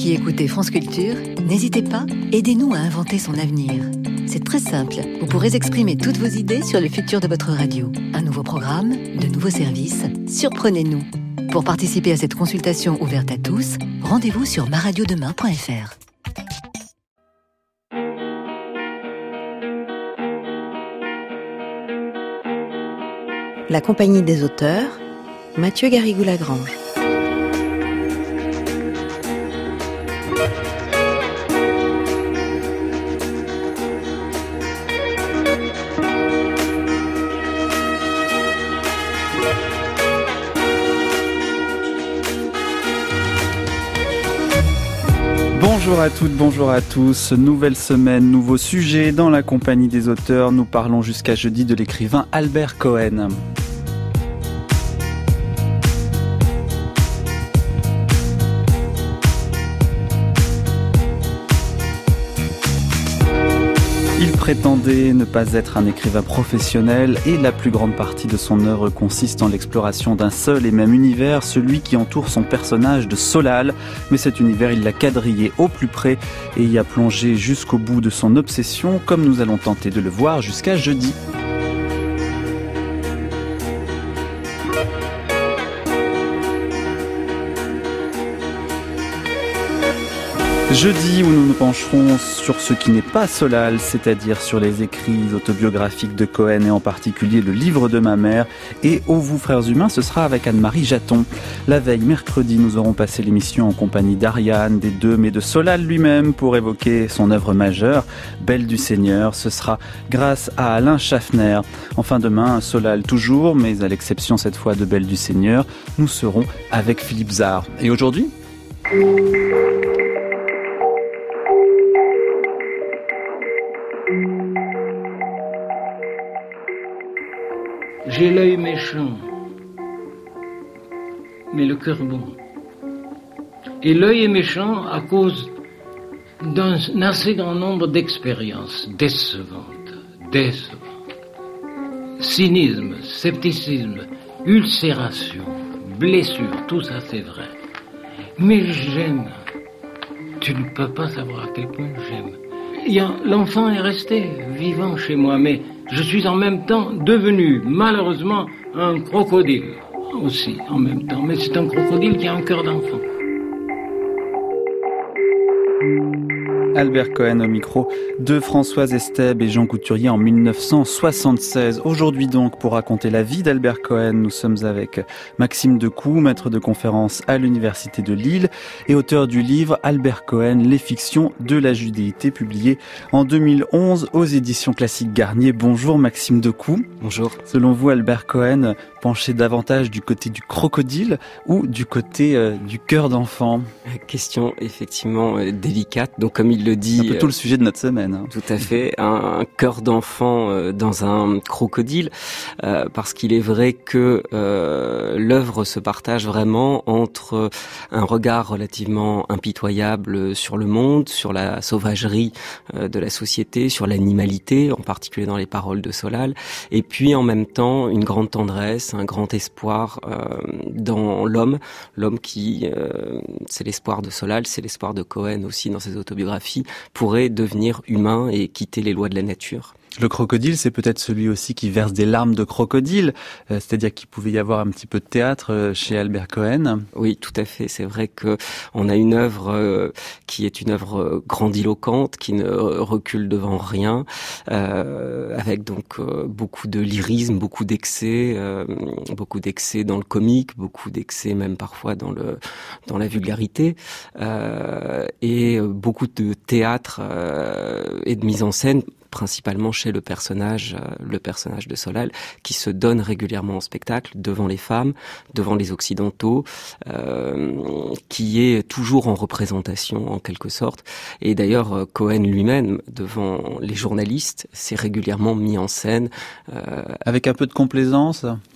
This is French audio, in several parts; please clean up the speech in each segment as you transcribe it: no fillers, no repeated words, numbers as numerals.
qui écoutez France Culture, n'hésitez pas, aidez-nous à inventer son avenir. C'est très simple, vous pourrez exprimer toutes vos idées sur le futur de votre radio. Un nouveau programme, de nouveaux services, surprenez-nous. Pour participer à cette consultation ouverte à tous, rendez-vous sur maradiodemain.fr. La compagnie des auteurs, Mathieu Garrigou-Lagrange. Bonjour à toutes, bonjour à tous. Nouvelle semaine, nouveau sujet. Dans la compagnie des auteurs, nous parlons jusqu'à jeudi de l'écrivain Albert Cohen. Il prétendait ne pas être un écrivain professionnel et la plus grande partie de son œuvre consiste en l'exploration d'un seul et même univers, celui qui entoure son personnage de Solal. Mais cet univers, il l'a quadrillé au plus près et y a plongé jusqu'au bout de son obsession, comme nous allons tenter de le voir jusqu'à jeudi. Jeudi où nous nous pencherons sur ce qui n'est pas Solal, c'est-à-dire sur les écrits autobiographiques de Cohen et en particulier le livre de ma mère. Et au Vous Frères Humains, ce sera avec Anne-Marie Jaton. La veille, mercredi, nous aurons passé l'émission en compagnie d'Ariane, des deux, mais de Solal lui-même pour évoquer son œuvre majeure, Belle du Seigneur. Ce sera grâce à Alain Schaffner. Enfin demain, Solal toujours, mais à l'exception cette fois de Belle du Seigneur, nous serons avec Philippe Zard. Et aujourd'hui ? J'ai l'œil méchant, mais le cœur bon. Et l'œil est méchant à cause d'un assez grand nombre d'expériences décevantes. Cynisme, scepticisme, ulcération, blessure, tout ça c'est vrai. Mais j'aime. Tu ne peux pas savoir à quel point j'aime. L'enfant est resté vivant chez moi, mais je suis en même temps devenu, malheureusement, un crocodile aussi, en même temps. Mais c'est un crocodile qui a un cœur d'enfant. Albert Cohen au micro de Françoise Estèbe et Jean Couturier en 1976. Aujourd'hui donc, pour raconter la vie d'Albert Cohen, nous sommes avec Maxime Decoux, maître de conférence à l'Université de Lille et auteur du livre Albert Cohen, les fictions de la judéité, publié en 2011 aux éditions Classiques Garnier. Bonjour Maxime Decoux. Bonjour. Selon vous, Albert Cohen penchait davantage du côté du crocodile ou du côté du cœur d'enfant ? Question effectivement délicate. Donc comme il le dit, un peu tout le sujet de notre semaine. Tout à fait, un cœur d'enfant dans un crocodile, parce qu'il est vrai que l'œuvre se partage vraiment entre un regard relativement impitoyable sur le monde, sur la sauvagerie de la société, sur l'animalité, en particulier dans les paroles de Solal, et puis en même temps une grande tendresse, un grand espoir dans l'homme qui, c'est l'espoir de Solal, c'est l'espoir de Cohen aussi dans ses autobiographies, pourrait devenir humain et quitter les lois de la nature. Le crocodile, c'est peut-être celui aussi qui verse des larmes de crocodile, c'est-à-dire qu'il pouvait y avoir un petit peu de théâtre chez Albert Cohen. Oui, tout à fait. C'est vrai que on a une œuvre qui est une œuvre grandiloquente, qui ne recule devant rien, avec donc beaucoup de lyrisme, beaucoup d'excès dans le comique, beaucoup d'excès même parfois dans la vulgarité, et beaucoup de théâtre et de mise en scène, principalement chez le personnage de Solal, qui se donne régulièrement en spectacle devant les femmes, devant les occidentaux, qui est toujours en représentation en quelque sorte. Et d'ailleurs, Cohen lui-même, devant les journalistes, s'est régulièrement mis en scène. Avec un peu de complaisance ?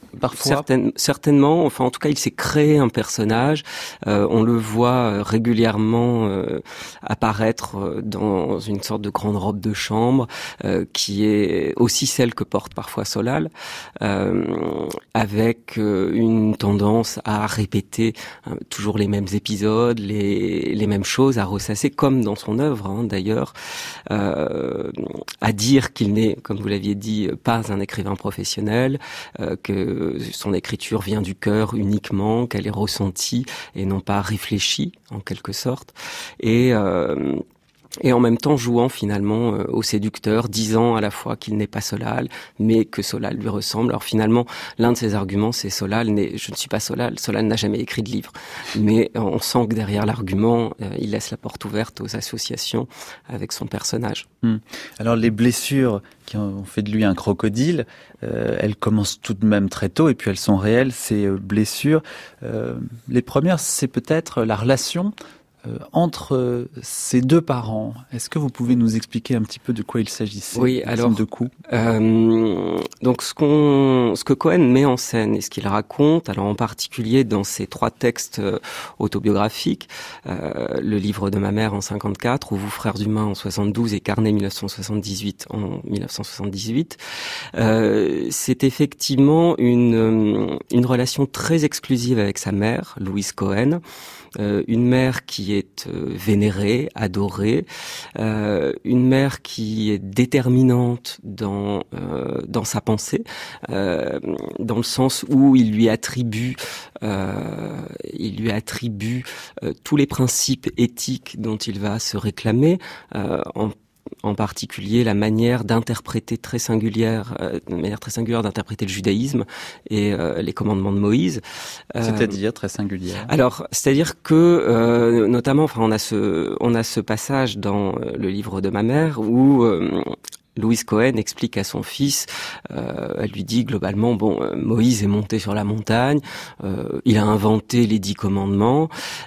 parfois. Certainement. Enfin, en tout cas, il s'est créé un personnage. On le voit régulièrement apparaître dans une sorte de grande robe de chambre, qui est aussi celle que porte parfois Solal, avec une tendance à répéter toujours les mêmes épisodes, les mêmes choses, à ressasser, comme dans son œuvre d'ailleurs, à dire qu'il n'est, comme vous l'aviez dit, pas un écrivain professionnel, que son écriture vient du cœur uniquement, qu'elle est ressentie et non pas réfléchie en quelque sorte, et en même temps jouant finalement au séducteur, disant à la fois qu'il n'est pas Solal, mais que Solal lui ressemble. Alors finalement, l'un de ses arguments, c'est je ne suis pas Solal n'a jamais écrit de livre. Mais on sent que derrière l'argument, il laisse la porte ouverte aux associations avec son personnage. Alors les blessures qui ont fait de lui un crocodile, elles commencent tout de même très tôt, et puis elles sont réelles, ces blessures. Les premières, c'est peut-être la relation entre ces deux parents. Est-ce que vous pouvez nous expliquer un petit peu de quoi il s'agissait? Oui, alors de coups. Donc ce que Cohen met en scène et ce qu'il raconte, alors en particulier dans ses 3 textes autobiographiques, le livre de ma mère en 54, Ou vous frères humains en 72 et Carnet 1978 en 1978, c'est effectivement une relation très exclusive avec sa mère, Louise Cohen. Une mère qui est vénérée, adorée, une mère qui est déterminante dans sa pensée, dans le sens où il lui attribue tous les principes éthiques dont il va se réclamer, en particulier la manière d'interpréter très singulière d'interpréter le judaïsme et les commandements de Moïse. C'est-à-dire très singulière. Alors, c'est-à-dire que notamment, on a ce passage dans le livre de ma mère où Louise Cohen explique à son fils, elle lui dit globalement, Moïse est monté sur la montagne, il a inventé les 10 commandements.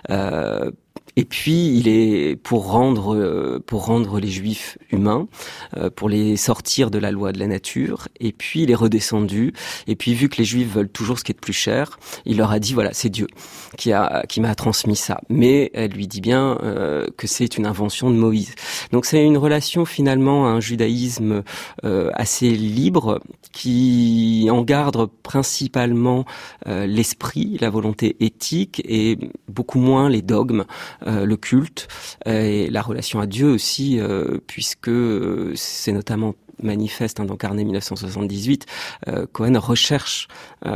Et puis il est pour rendre les Juifs humains, pour les sortir de la loi de la nature. Et puis il est redescendu. Et puis vu que les Juifs veulent toujours ce qui est de plus cher, il leur a dit voilà, c'est Dieu qui m'a transmis ça. Mais elle lui dit bien que c'est une invention de Moïse. Donc c'est une relation finalement à un judaïsme assez libre qui en garde principalement l'esprit, la volonté éthique et beaucoup moins les dogmes. Le culte et la relation à Dieu aussi, puisque c'est notamment manifeste dans Carnet 1978, Cohen recherche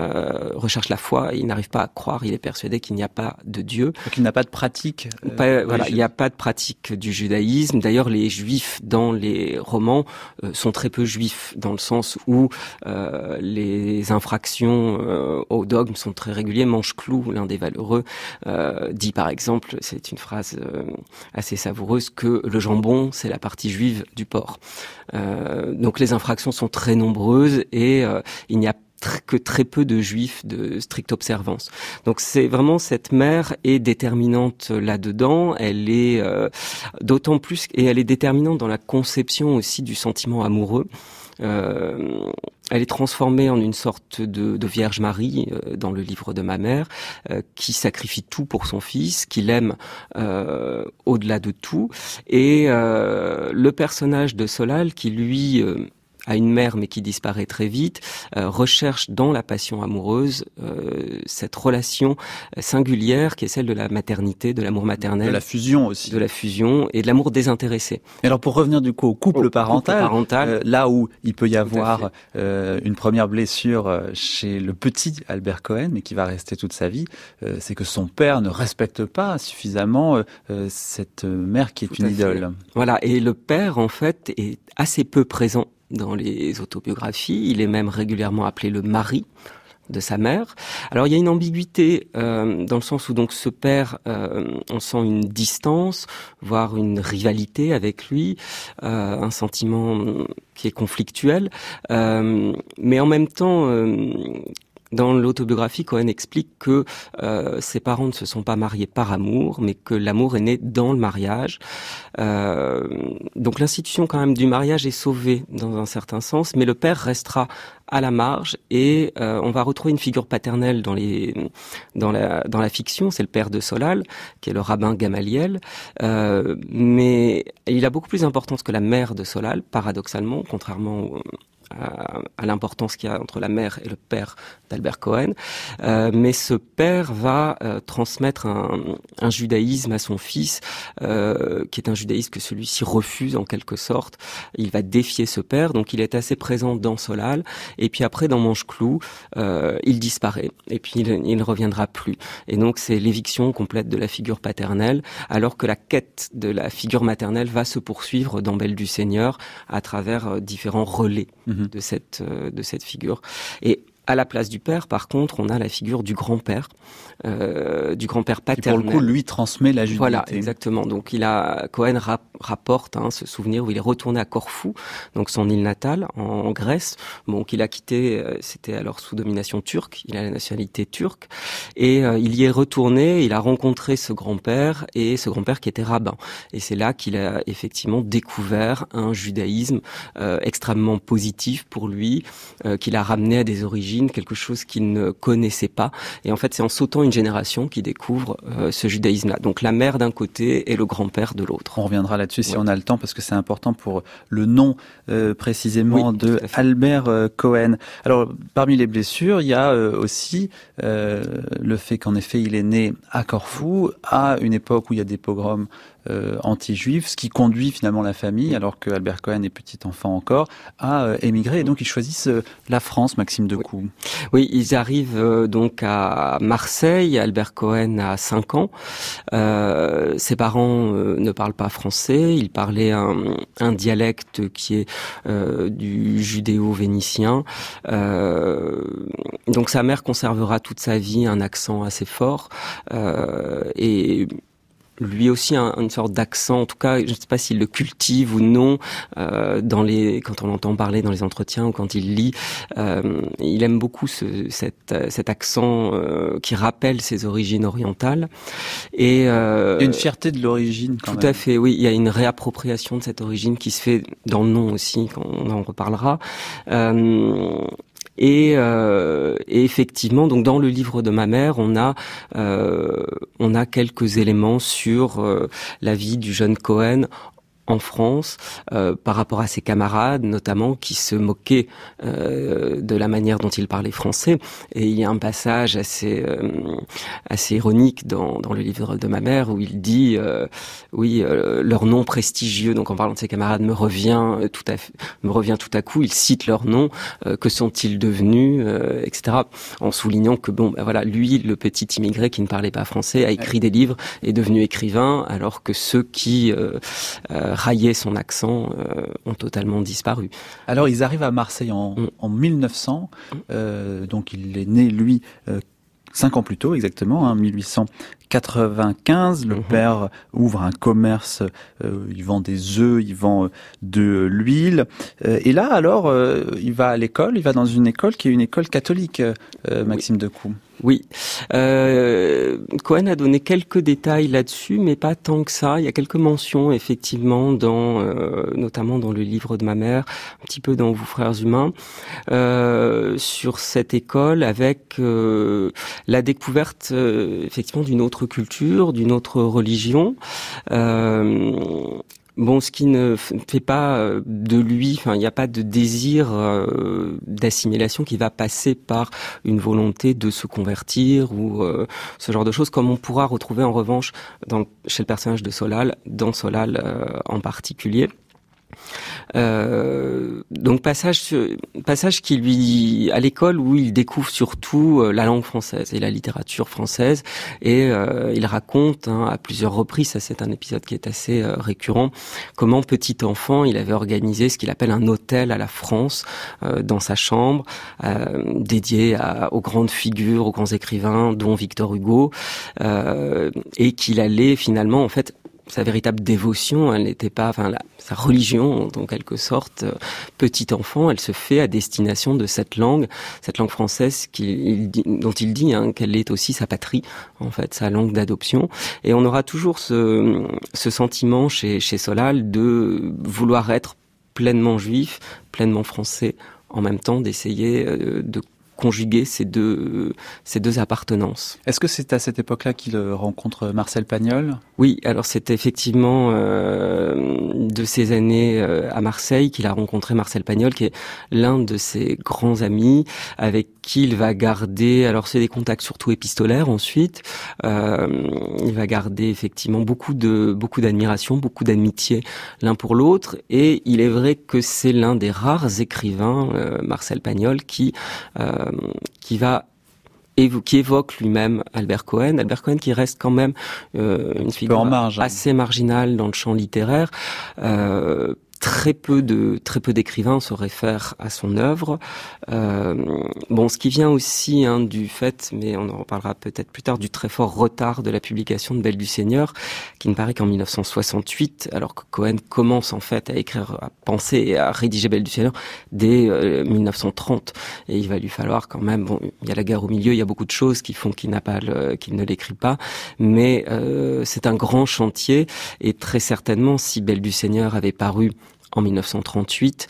la foi, il n'arrive pas à croire, il est persuadé qu'il n'y a pas de Dieu. Donc il n'a pas de pratique. Il n'y a pas de pratique du judaïsme. D'ailleurs, les juifs dans les romans sont très peu juifs, dans le sens où les infractions au dogme sont très réguliers. Manche-Clou, l'un des valeureux, dit par exemple, c'est une phrase assez savoureuse, que le jambon, c'est la partie juive du porc. Donc les infractions sont très nombreuses et il n'y a que très peu de juifs de stricte observance. Donc c'est vraiment, cette mère est déterminante là-dedans, elle est d'autant plus, et elle est déterminante dans la conception aussi du sentiment amoureux. Elle est transformée en une sorte de Vierge Marie dans le livre de ma mère, qui sacrifie tout pour son fils, qui l'aime au-delà de tout. Et le personnage de Solal, qui lui a une mère mais qui disparaît très vite, recherche dans la passion amoureuse cette relation singulière qui est celle de la maternité, de l'amour maternel. De la fusion aussi. De la fusion et de l'amour désintéressé. Et alors pour revenir du coup au couple parental, là où il peut y avoir une première blessure chez le petit Albert Cohen, mais qui va rester toute sa vie, c'est que son père ne respecte pas suffisamment cette mère qui est une idole. Voilà, et le père en fait est assez peu présent dans les autobiographies. Il est même régulièrement appelé le mari de sa mère. Alors il y a une ambiguïté dans le sens où donc ce père, on sent une distance, voire une rivalité avec lui, un sentiment qui est conflictuel, mais en même temps dans l'autobiographie, Cohen explique que ses parents ne se sont pas mariés par amour, mais que l'amour est né dans le mariage. Donc l'institution quand même du mariage est sauvée dans un certain sens, mais le père restera à la marge et on va retrouver une figure paternelle dans la fiction, c'est le père de Solal, qui est le rabbin Gamaliel, mais il a beaucoup plus d'importance que la mère de Solal, paradoxalement, contrairement à l'importance qu'il y a entre la mère et le père d'Albert Cohen, mais ce père va transmettre un judaïsme à son fils, qui est un judaïsme que celui-ci refuse en quelque sorte. Il va défier ce père, donc il est assez présent dans Solal, et puis après dans Manche-Clou, il disparaît, et puis il ne reviendra plus. Et donc c'est l'éviction complète de la figure paternelle, alors que la quête de la figure maternelle va se poursuivre dans Belle du Seigneur à travers différents relais de cette figure. Et à la place du père, par contre, on a la figure du grand-père paternel. Qui, pour le coup, lui transmet la judaïté. Voilà, exactement. Donc, Cohen rapporte ce souvenir où il est retourné à Corfou, donc son île natale, en Grèce. Bon, qu'il a quitté, c'était alors sous domination turque. Il a la nationalité turque. Et il y est retourné, il a rencontré ce grand-père, et ce grand-père qui était rabbin. Et c'est là qu'il a effectivement découvert un judaïsme extrêmement positif pour lui, qu'il a ramené à des origines, quelque chose qu'il ne connaissait pas. Et en fait, c'est en sautant une génération qu'il découvre ce judaïsme-là. Donc la mère d'un côté et le grand-père de l'autre. On reviendra là-dessus si on a le temps, parce que c'est important pour le nom précisément de Albert Cohen. Alors, parmi les blessures, il y a aussi le fait qu'en effet, il est né à Corfou, à une époque où il y a des pogroms anti-juifs, ce qui conduit finalement la famille, alors que Albert Cohen est petit enfant encore, à émigrer. Et donc, ils choisissent la France, Maxime Decoux. Oui, ils arrivent donc à Marseille. Albert Cohen a 5 ans. Ses parents ne parlent pas français. Ils parlaient un dialecte qui est du judéo-vénitien. Donc, sa mère conservera toute sa vie un accent assez fort. Et lui aussi une sorte d'accent, en tout cas, je ne sais pas s'il le cultive ou non, quand on l'entend parler dans les entretiens ou quand il lit, il aime beaucoup cet accent qui rappelle ses origines orientales. Et il y a une fierté de l'origine quand même. Tout à fait, oui. Il y a une réappropriation de cette origine qui se fait dans le nom aussi, quand on en reparlera. Et effectivement, donc dans le livre de ma mère, on a quelques éléments sur la vie du jeune Cohen en France, par rapport à ses camarades, notamment, qui se moquaient de la manière dont il parlait français. Et il y a un passage assez ironique dans le livre de ma mère où il dit leur nom prestigieux, donc en parlant de ses camarades, me revient tout à coup. Il cite leur nom, que sont-ils devenus, etc. En soulignant que lui, le petit immigré qui ne parlait pas français, a écrit des livres, est devenu écrivain, alors que ceux qui raillaient son accent ont totalement disparu. Alors ils arrivent à Marseille en 1900, donc il est né lui 5 ans plus tôt exactement, 1895. Le père ouvre un commerce, il vend des œufs, il vend de l'huile. Et là alors il va à l'école, il va dans une école qui est une école catholique, Maxime Decoux. Oui. Cohen a donné quelques détails là-dessus, mais pas tant que ça. Il y a quelques mentions, effectivement, notamment dans le livre de ma mère, un petit peu dans Vous frères humains, sur cette école avec la découverte, effectivement, d'une autre culture, d'une autre religion. Ce qui ne fait pas de lui, il n'y a pas de désir d'assimilation qui va passer par une volonté de se convertir ou ce genre de choses, comme on pourra retrouver en revanche chez le personnage de Solal, dans Solal en particulier. Donc passage qui lui à l'école où il découvre surtout la langue française et la littérature française, et il raconte à plusieurs reprises, ça c'est un épisode qui est assez récurrent, comment petit enfant il avait organisé ce qu'il appelle un hôtel à la France dans sa chambre, dédié aux grandes figures, aux grands écrivains dont Victor Hugo, et qu'il allait finalement en fait sa véritable dévotion, elle n'était pas, sa religion en quelque sorte, petit enfant, elle se fait à destination de cette langue française dont il dit qu'elle est aussi sa patrie, en fait, sa langue d'adoption. Et on aura toujours ce sentiment chez Solal de vouloir être pleinement juif, pleinement français, en même temps d'essayer de conjuguer ces deux appartenances. Est-ce que c'est à cette époque-là qu'il rencontre Marcel Pagnol ? Oui, alors c'était effectivement de ces années à Marseille qu'il a rencontré Marcel Pagnol, qui est l'un de ses grands amis, avec qui il va garder, alors c'est des contacts surtout épistolaires ensuite, il va garder effectivement beaucoup d'admiration, beaucoup d'amitié l'un pour l'autre, et il est vrai que c'est l'un des rares écrivains, Marcel Pagnol, qui évoque lui-même Albert Cohen qui reste quand même une figure assez marginale dans le champ littéraire. Très peu d'écrivains se réfèrent à son œuvre. Ce qui vient aussi du fait, mais on en reparlera peut-être plus tard, du très fort retard de la publication de Belle du Seigneur, qui ne paraît qu'en 1968, alors que Cohen commence en fait à écrire, à penser et à rédiger Belle du Seigneur dès 1930. Et il va lui falloir quand même, il y a la guerre au milieu, il y a beaucoup de choses qui font qu'il ne l'écrit pas, mais c'est un grand chantier, et très certainement, si Belle du Seigneur avait paru en 1938,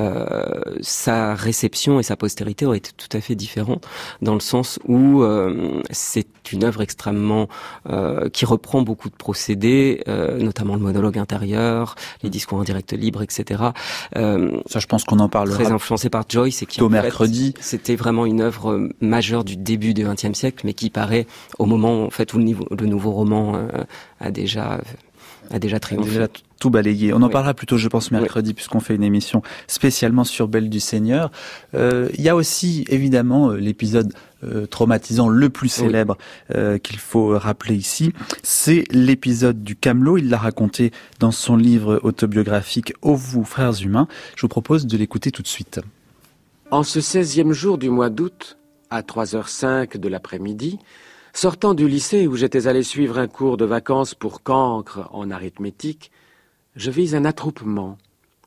sa réception et sa postérité auraient été tout à fait différentes, dans le sens où c'est une œuvre extrêmement qui reprend beaucoup de procédés, notamment le monologue intérieur, les discours en direct libre, etc. Ça, je pense qu'on en parlera. Très influencé par Joyce, et qui mercredi. C'était vraiment une œuvre majeure du début du XXe siècle, mais qui paraît au moment en fait où le nouveau roman a déjà triomphé. Déjà tout balayé. On en parlera plutôt, je pense, mercredi, puisqu'on fait une émission spécialement sur Belle du Seigneur. Il y a aussi, évidemment, l'épisode traumatisant le plus célèbre qu'il faut rappeler ici. C'est l'épisode du Camelot. Il l'a raconté dans son livre autobiographique « Ô vous, frères humains ». Je vous propose de l'écouter tout de suite. En ce 16e jour du mois d'août, à 3h05 de l'après-midi, sortant du lycée où j'étais allé suivre un cours de vacances pour cancre en arithmétique, je vis un attroupement.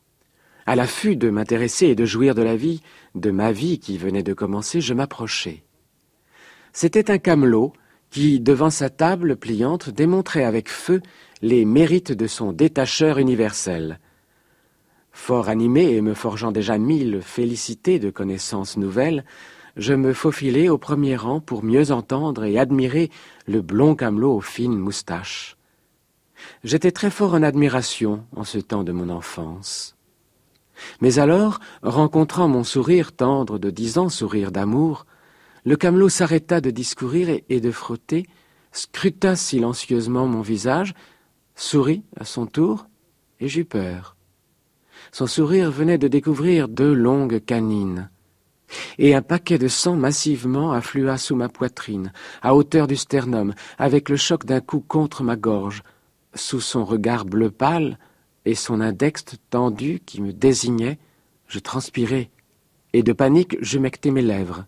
À l'affût de m'intéresser et de jouir de la vie, de ma vie qui venait de commencer, je m'approchai. C'était un camelot qui, devant sa table pliante, démontrait avec feu les mérites de son détacheur universel. Fort animé et me forgeant déjà 1000 félicités de connaissances nouvelles, je me faufilai au premier rang pour mieux entendre et admirer le blond camelot aux fines moustaches. J'étais très fort en admiration en ce temps de mon enfance. Mais alors, rencontrant mon sourire tendre de 10 ans, sourire d'amour, le camelot s'arrêta de discourir et de frotter, scruta silencieusement mon visage, sourit à son tour, et j'eus peur. Son sourire venait de découvrir 2 longues canines. Et un paquet de sang massivement afflua sous ma poitrine, à hauteur du sternum, avec le choc d'un coup contre ma gorge. Sous son regard bleu pâle et son index tendu qui me désignait, je transpirais, et de panique, j'humectais mes lèvres.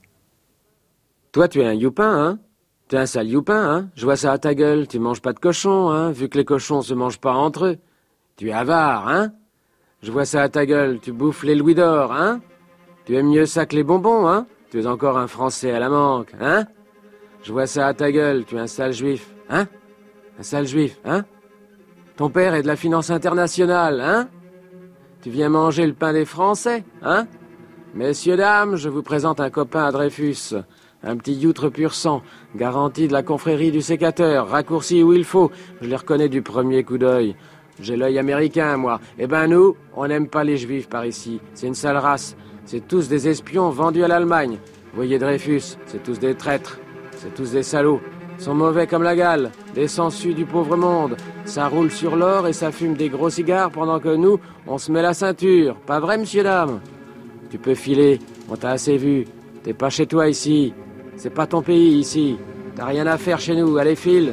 « Toi, tu es un youpin, hein ? Tu es un sale youpin, hein ? Je vois ça à ta gueule, tu manges pas de cochon, hein ? Vu que les cochons se mangent pas entre eux. Tu es avare, hein ? Je vois ça à ta gueule, tu bouffes les louis d'or, hein ? Tu aimes mieux ça que les bonbons, hein ? Tu es encore un Français à la manque, hein ? Je vois ça à ta gueule, tu es un sale juif, hein ? Un sale juif, hein ? Ton père est de la finance internationale, hein ? Tu viens manger le pain des Français, hein ? Messieurs, dames, je vous présente un copain à Dreyfus, un petit youtre pur sang, garanti de la confrérie du sécateur, raccourci où il faut, je les reconnais du premier coup d'œil. J'ai l'œil américain, moi. Eh ben nous, on n'aime pas les juifs par ici, c'est une sale race. C'est tous des espions vendus à l'Allemagne. Vous voyez Dreyfus, c'est tous des traîtres, c'est tous des salauds. Ils sont mauvais comme la gale, des sangsues du pauvre monde. Ça roule sur l'or et ça fume des gros cigares pendant que nous, on se met la ceinture. Pas vrai, monsieur, dame ? Tu peux filer, on t'a assez vu. T'es pas chez toi ici. C'est pas ton pays ici. T'as rien à faire chez nous, allez, file.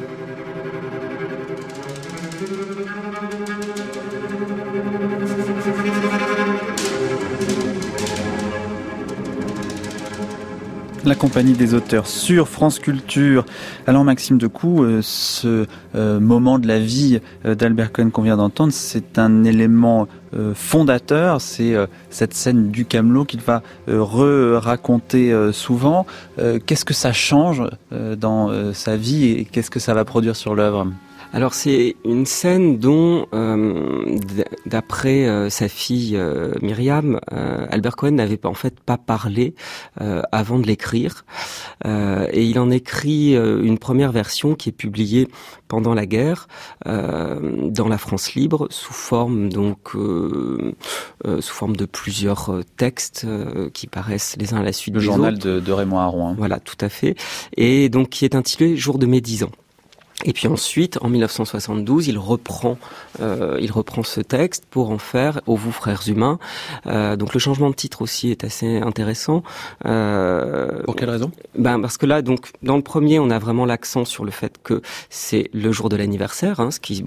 La compagnie des auteurs sur France Culture. Alors Maxime Decoux, ce moment de la vie d'Albert Cohen qu'on vient d'entendre, c'est un élément fondateur, c'est cette scène du Camelot qu'il va raconter souvent. Qu'est-ce que ça change dans sa vie et qu'est-ce que ça va produire sur l'œuvre ? Alors c'est une scène dont, d'après sa fille Myriam, Albert Cohen n'avait en fait pas parlé avant de l'écrire. Et il en écrit une première version qui est publiée pendant la guerre dans la France libre sous forme de plusieurs textes qui paraissent les uns à la suite des autres. Le journal de Raymond Aron. Voilà, tout à fait. Et donc qui est intitulé Jour de mes 10 ans. Et puis ensuite, en 1972, il reprend ce texte pour en faire Ô vous frères humains. Donc le changement de titre aussi est assez intéressant. Pour quelle raison ? Parce que là, donc dans le premier, on a vraiment l'accent sur le fait que c'est le jour de l'anniversaire, ce qui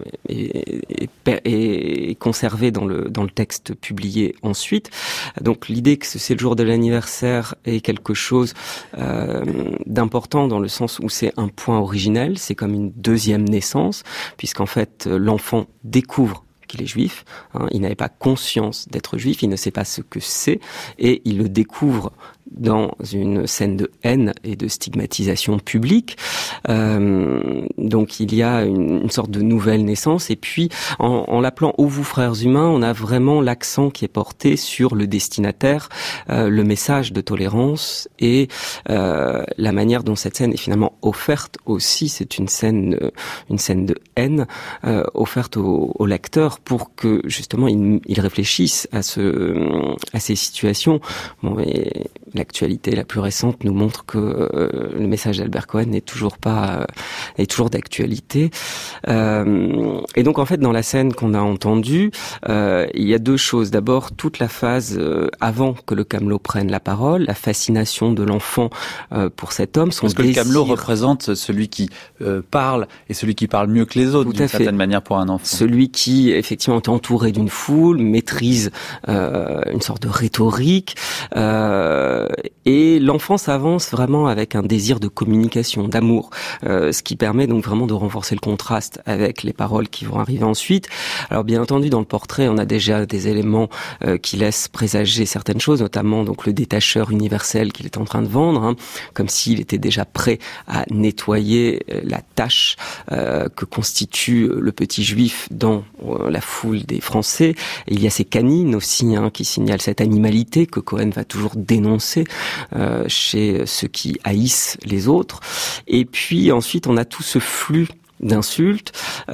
est conservé dans le texte publié ensuite. Donc l'idée que c'est le jour de l'anniversaire est quelque chose d'important dans le sens où c'est un point originel, c'est comme une deuxième naissance, puisqu'en fait l'enfant découvre qu'il est juif, il n'avait pas conscience d'être juif, il ne sait pas ce que c'est, et il le découvre dans une scène de haine et de stigmatisation publique. Donc il y a une sorte de nouvelle naissance, et puis en l'appelant Ô vous frères humains, on a vraiment l'accent qui est porté sur le destinataire, le message de tolérance et la manière dont cette scène est finalement offerte aussi. C'est une scène de haine offerte au lecteur pour que justement il réfléchisse à ces situations. Bon, et l'actualité la plus récente nous montre que le message d'Albert Cohen est toujours d'actualité. Et donc en fait dans la scène qu'on a entendue, il y a deux choses. D'abord toute la phase avant que le Camelot prenne la parole, la fascination de l'enfant pour cet homme, son désir. Parce que le Camelot représente celui qui parle et celui qui parle mieux que les autres d'une certaine manière pour un enfant. Celui qui effectivement est entouré d'une foule, maîtrise une sorte de rhétorique. Et l'enfant s'avance vraiment avec un désir de communication, d'amour, ce qui permet donc vraiment de renforcer le contraste avec les paroles qui vont arriver ensuite. Alors bien entendu, dans le portrait, on a déjà des éléments qui laissent présager certaines choses, notamment donc le détacheur universel qu'il est en train de vendre, comme s'il était déjà prêt à nettoyer la tâche que constitue le petit juif dans la foule des Français. Et il y a ces canines aussi qui signalent cette animalité que Cohen va toujours dénoncer chez ceux qui haïssent les autres. Et puis ensuite on a tout ce flux d'insultes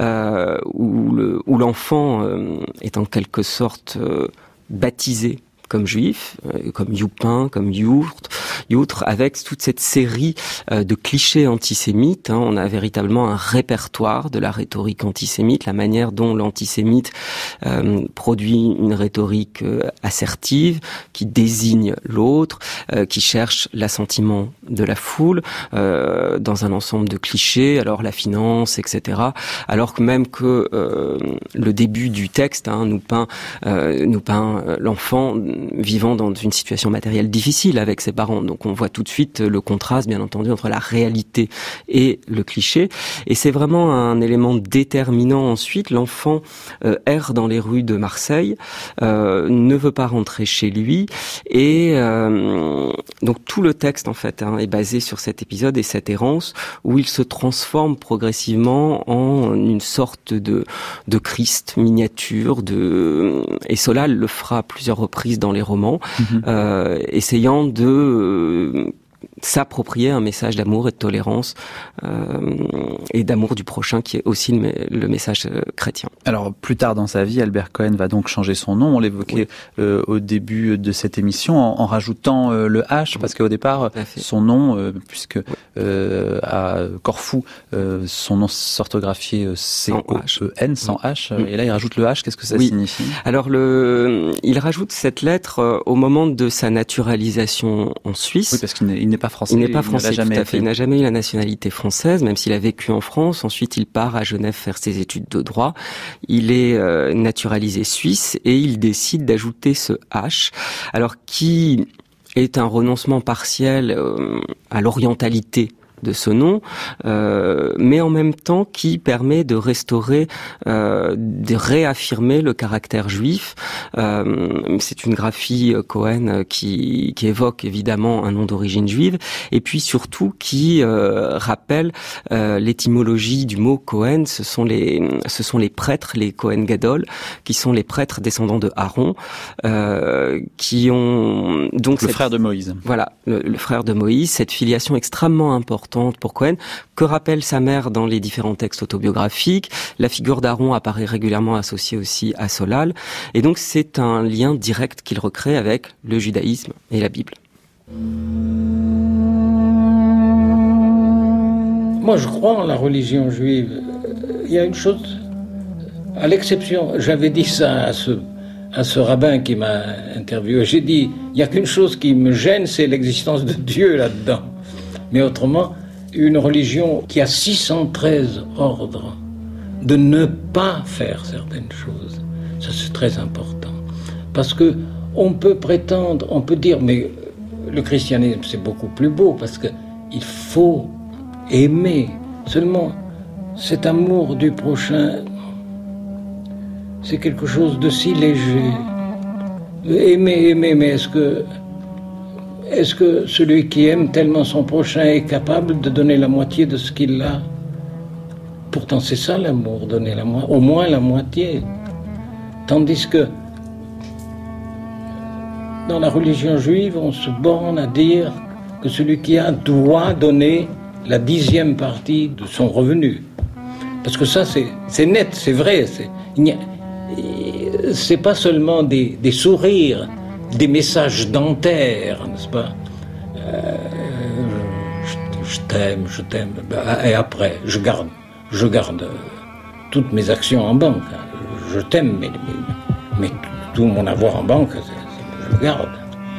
où l'enfant est en quelque sorte baptisé comme juif, comme Youpin, comme Youtre, avec toute cette série de clichés antisémites. On a véritablement un répertoire de la rhétorique antisémite, la manière dont l'antisémite produit une rhétorique assertive, qui désigne l'autre, qui cherche l'assentiment de la foule, dans un ensemble de clichés, alors la finance, etc. Alors que même que le début du texte nous peint l'enfant vivant dans une situation matérielle difficile avec ses parents. Donc on voit tout de suite le contraste, bien entendu, entre la réalité et le cliché. Et c'est vraiment un élément déterminant ensuite. L'enfant erre dans les rues de Marseille, ne veut pas rentrer chez lui. Et donc tout le texte, en fait, est basé sur cet épisode et cette errance où il se transforme progressivement en une sorte de Christ miniature. Et Solal le fera à plusieurs reprises dans les romans, essayant de s'approprier un message d'amour et de tolérance et d'amour du prochain qui est aussi le message chrétien. Alors plus tard dans sa vie, Albert Cohen va donc changer son nom, on l'évoquait au début de cette émission en rajoutant le H, parce qu'au départ son nom, puisque à Corfou son nom s'orthographiait C-O-E-N sans H, et là il rajoute le H. Qu'est-ce que ça signifie? Alors il rajoute cette lettre au moment de sa naturalisation en Suisse. Oui, parce qu'il n'est pas français. Il n'est pas français, tout à fait. Il n'a jamais eu la nationalité française, même s'il a vécu en France. Ensuite, il part à Genève faire ses études de droit. Il est naturalisé suisse et il décide d'ajouter ce H, alors qui est un renoncement partiel à l'orientalité de ce nom, mais en même temps qui permet de restaurer, de réaffirmer le caractère juif. C'est une graphie Cohen qui évoque évidemment un nom d'origine juive, et puis surtout qui rappelle l'étymologie du mot Cohen. Ce sont les prêtres, les Cohen Gadol, qui sont les prêtres descendants de Aaron, qui ont donc le frère de Moïse. Voilà, le frère de Moïse, cette filiation extrêmement importante pour Cohen, que rappelle sa mère dans les différents textes autobiographiques. La figure d'Aaron apparaît régulièrement associée aussi à Solal, et donc c'est un lien direct qu'il recrée avec le judaïsme et la Bible. Moi, je crois en la religion juive. Il y a une chose, à l'exception, j'avais dit ça à ce rabbin qui m'a interviewé, j'ai dit, il n'y a qu'une chose qui me gêne, c'est l'existence de Dieu là-dedans. Mais autrement, une religion qui a 613 ordres de ne pas faire certaines choses. Ça, c'est très important. Parce que on peut prétendre, on peut dire, mais le christianisme, c'est beaucoup plus beau, parce que il faut aimer. Seulement, cet amour du prochain, c'est quelque chose de si léger. Aimer, mais est-ce que celui qui aime tellement son prochain est capable de donner la moitié de ce qu'il a? Pourtant, c'est ça l'amour, donner au moins la moitié. Tandis que dans la religion juive, on se borne à dire que celui qui a doit donner la 10e partie de son revenu. Parce que ça, c'est net, c'est vrai. C'est pas seulement des sourires, des messages dentaires, n'est-ce pas? Je t'aime. Et après, je garde toutes mes actions en banque. Je t'aime, mais tout mon avoir en banque, je le garde.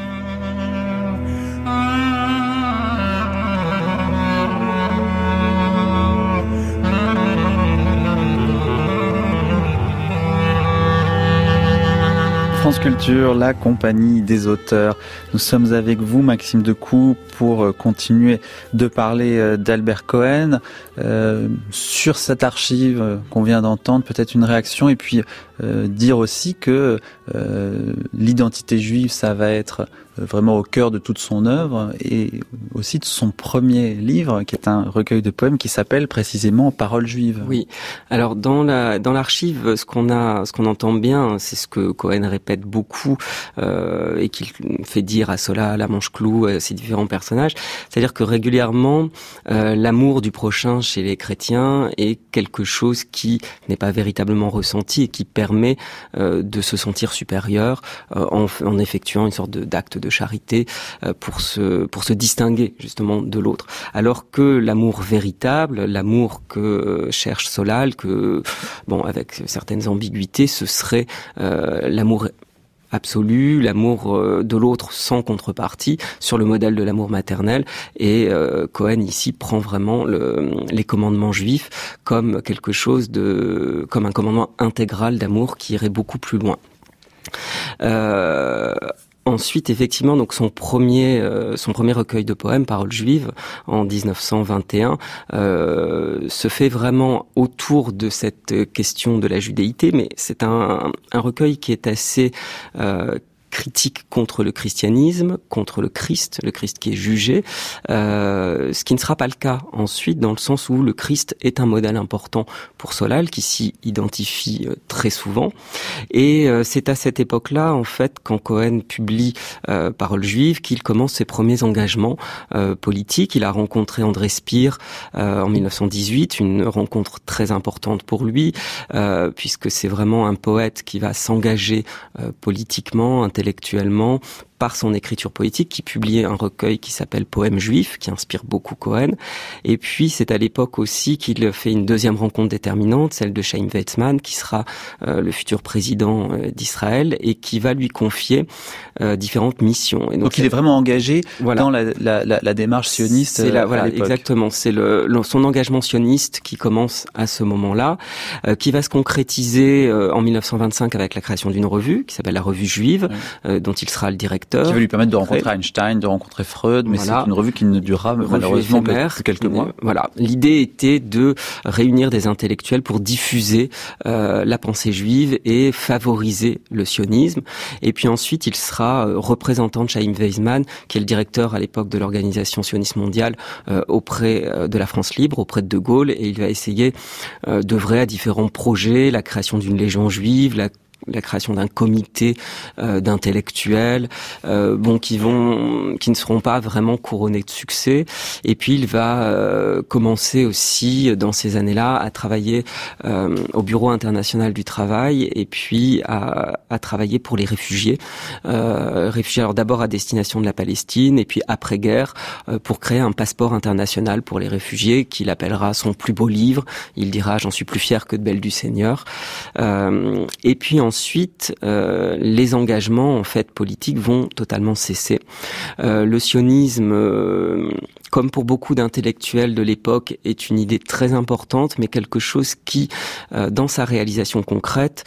France Culture, la compagnie des auteurs. Nous sommes avec vous, Maxime Decoux, pour continuer de parler d'Albert Cohen. Sur cette archive qu'on vient d'entendre, peut-être une réaction, et puis dire aussi que l'identité juive, ça va être vraiment au cœur de toute son œuvre, et aussi de son premier livre, qui est un recueil de poèmes qui s'appelle précisément Paroles juives. Oui. Alors dans l'archive, ce qu'on entend bien, c'est ce que Cohen répète beaucoup et qu'il fait dire à Solal, à Mancheclou, à ces différents personnages, c'est-à-dire que régulièrement l'amour du prochain chez les chrétiens est quelque chose qui n'est pas véritablement ressenti et qui permet de se sentir supérieur en effectuant une sorte d'acte de charité pour se distinguer justement de l'autre. Alors que l'amour véritable, l'amour que cherche Solal, avec certaines ambiguïtés, ce serait l'amour absolu, l'amour de l'autre sans contrepartie, sur le modèle de l'amour maternel. Et Cohen ici prend vraiment les commandements juifs comme comme un commandement intégral d'amour qui irait beaucoup plus loin. Ensuite, effectivement, donc son premier recueil de poèmes, Paroles juives, en 1921, se fait vraiment autour de cette question de la judéité, mais c'est un recueil qui est assez critique contre le christianisme, contre le Christ qui est jugé, ce qui ne sera pas le cas ensuite, dans le sens où le Christ est un modèle important pour Solal, qui s'y identifie très souvent. Et c'est à cette époque-là, en fait, quand Cohen publie Paroles juives, qu'il commence ses premiers engagements politiques. Il a rencontré André Spire en 1918, une rencontre très importante pour lui, puisque c'est vraiment un poète qui va s'engager politiquement, intellectuellement, par son écriture poétique, qui publiait un recueil qui s'appelle Poèmes juifs, qui inspire beaucoup Cohen. Et puis, c'est à l'époque aussi qu'il fait une deuxième rencontre déterminante, celle de Chaim Weizmann, qui sera le futur président d'Israël, et qui va lui confier différentes missions. Et donc il est vraiment engagé dans la démarche sioniste. Voilà, exactement. C'est son engagement sioniste qui commence à ce moment-là, qui va se concrétiser en 1925 avec la création d'une revue, qui s'appelle la Revue juive, dont il sera le directeur directeur. Qui va lui permettre de rencontrer Einstein, de rencontrer Freud, mais c'est une revue qui ne durera malheureusement que quelques mois. Voilà. L'idée était de réunir des intellectuels pour diffuser la pensée juive et favoriser le sionisme. Et puis ensuite, il sera représentant de Chaim Weizmann, qui est le directeur à l'époque de l'organisation sioniste mondiale auprès de la France libre, auprès de Gaulle, et il va essayer d'œuvrer à différents projets, la création d'une légion juive, la création d'un comité d'intellectuels, qui ne seront pas vraiment couronnés de succès. Et puis il va commencer aussi dans ces années-là à travailler au Bureau international du travail et puis à travailler pour les réfugiés. Réfugiés alors d'abord à destination de la Palestine et puis après-guerre pour créer un passeport international pour les réfugiés qu'il appellera son plus beau livre. Il dira « J'en suis plus fier que de Belle du Seigneur ». Et puis ensuite, les engagements en fait politiques vont totalement cesser. Le sionisme, comme pour beaucoup d'intellectuels de l'époque, est une idée très importante, mais quelque chose qui, dans sa réalisation concrète,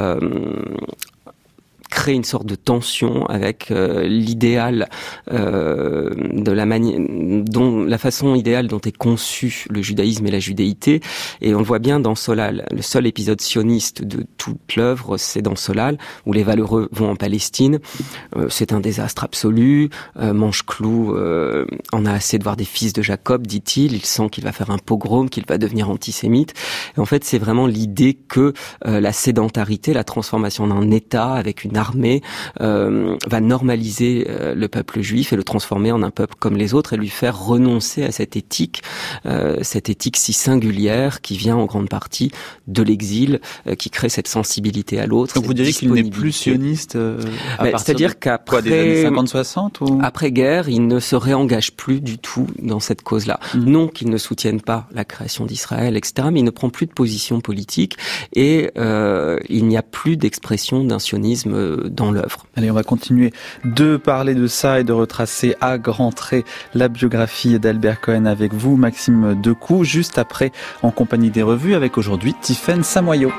crée une sorte de tension avec l'idéal de la façon idéale dont est conçu le judaïsme et la judaïté. Et on le voit bien dans Solal. Le seul épisode sioniste de toute l'œuvre, c'est dans Solal, où les valeureux vont en Palestine. C'est un désastre absolu. Mancheclou en a assez de voir des fils de Jacob, dit-il. Il sent qu'il va faire un pogrom, qu'il va devenir antisémite. Et en fait, c'est vraiment l'idée que la sédentarité, la transformation d'un État avec une armée va normaliser le peuple juif et le transformer en un peuple comme les autres et lui faire renoncer à cette éthique si singulière qui vient en grande partie de l'exil, qui crée cette sensibilité à l'autre. Donc vous diriez qu'il n'est plus sioniste c'est-à-dire qu'après des années 50-60 ou... Après-guerre, il ne se réengage plus du tout dans cette cause-là. Non qu'il ne soutienne pas la création d'Israël, etc., mais il ne prend plus de position politique et il n'y a plus d'expression d'un sionisme dans l'œuvre. Allez, on va continuer de parler de ça et de retracer à grands traits la biographie d'Albert Cohen avec vous, Maxime Decoux, juste après En compagnie des revues, avec aujourd'hui Tiffaine Samoyau.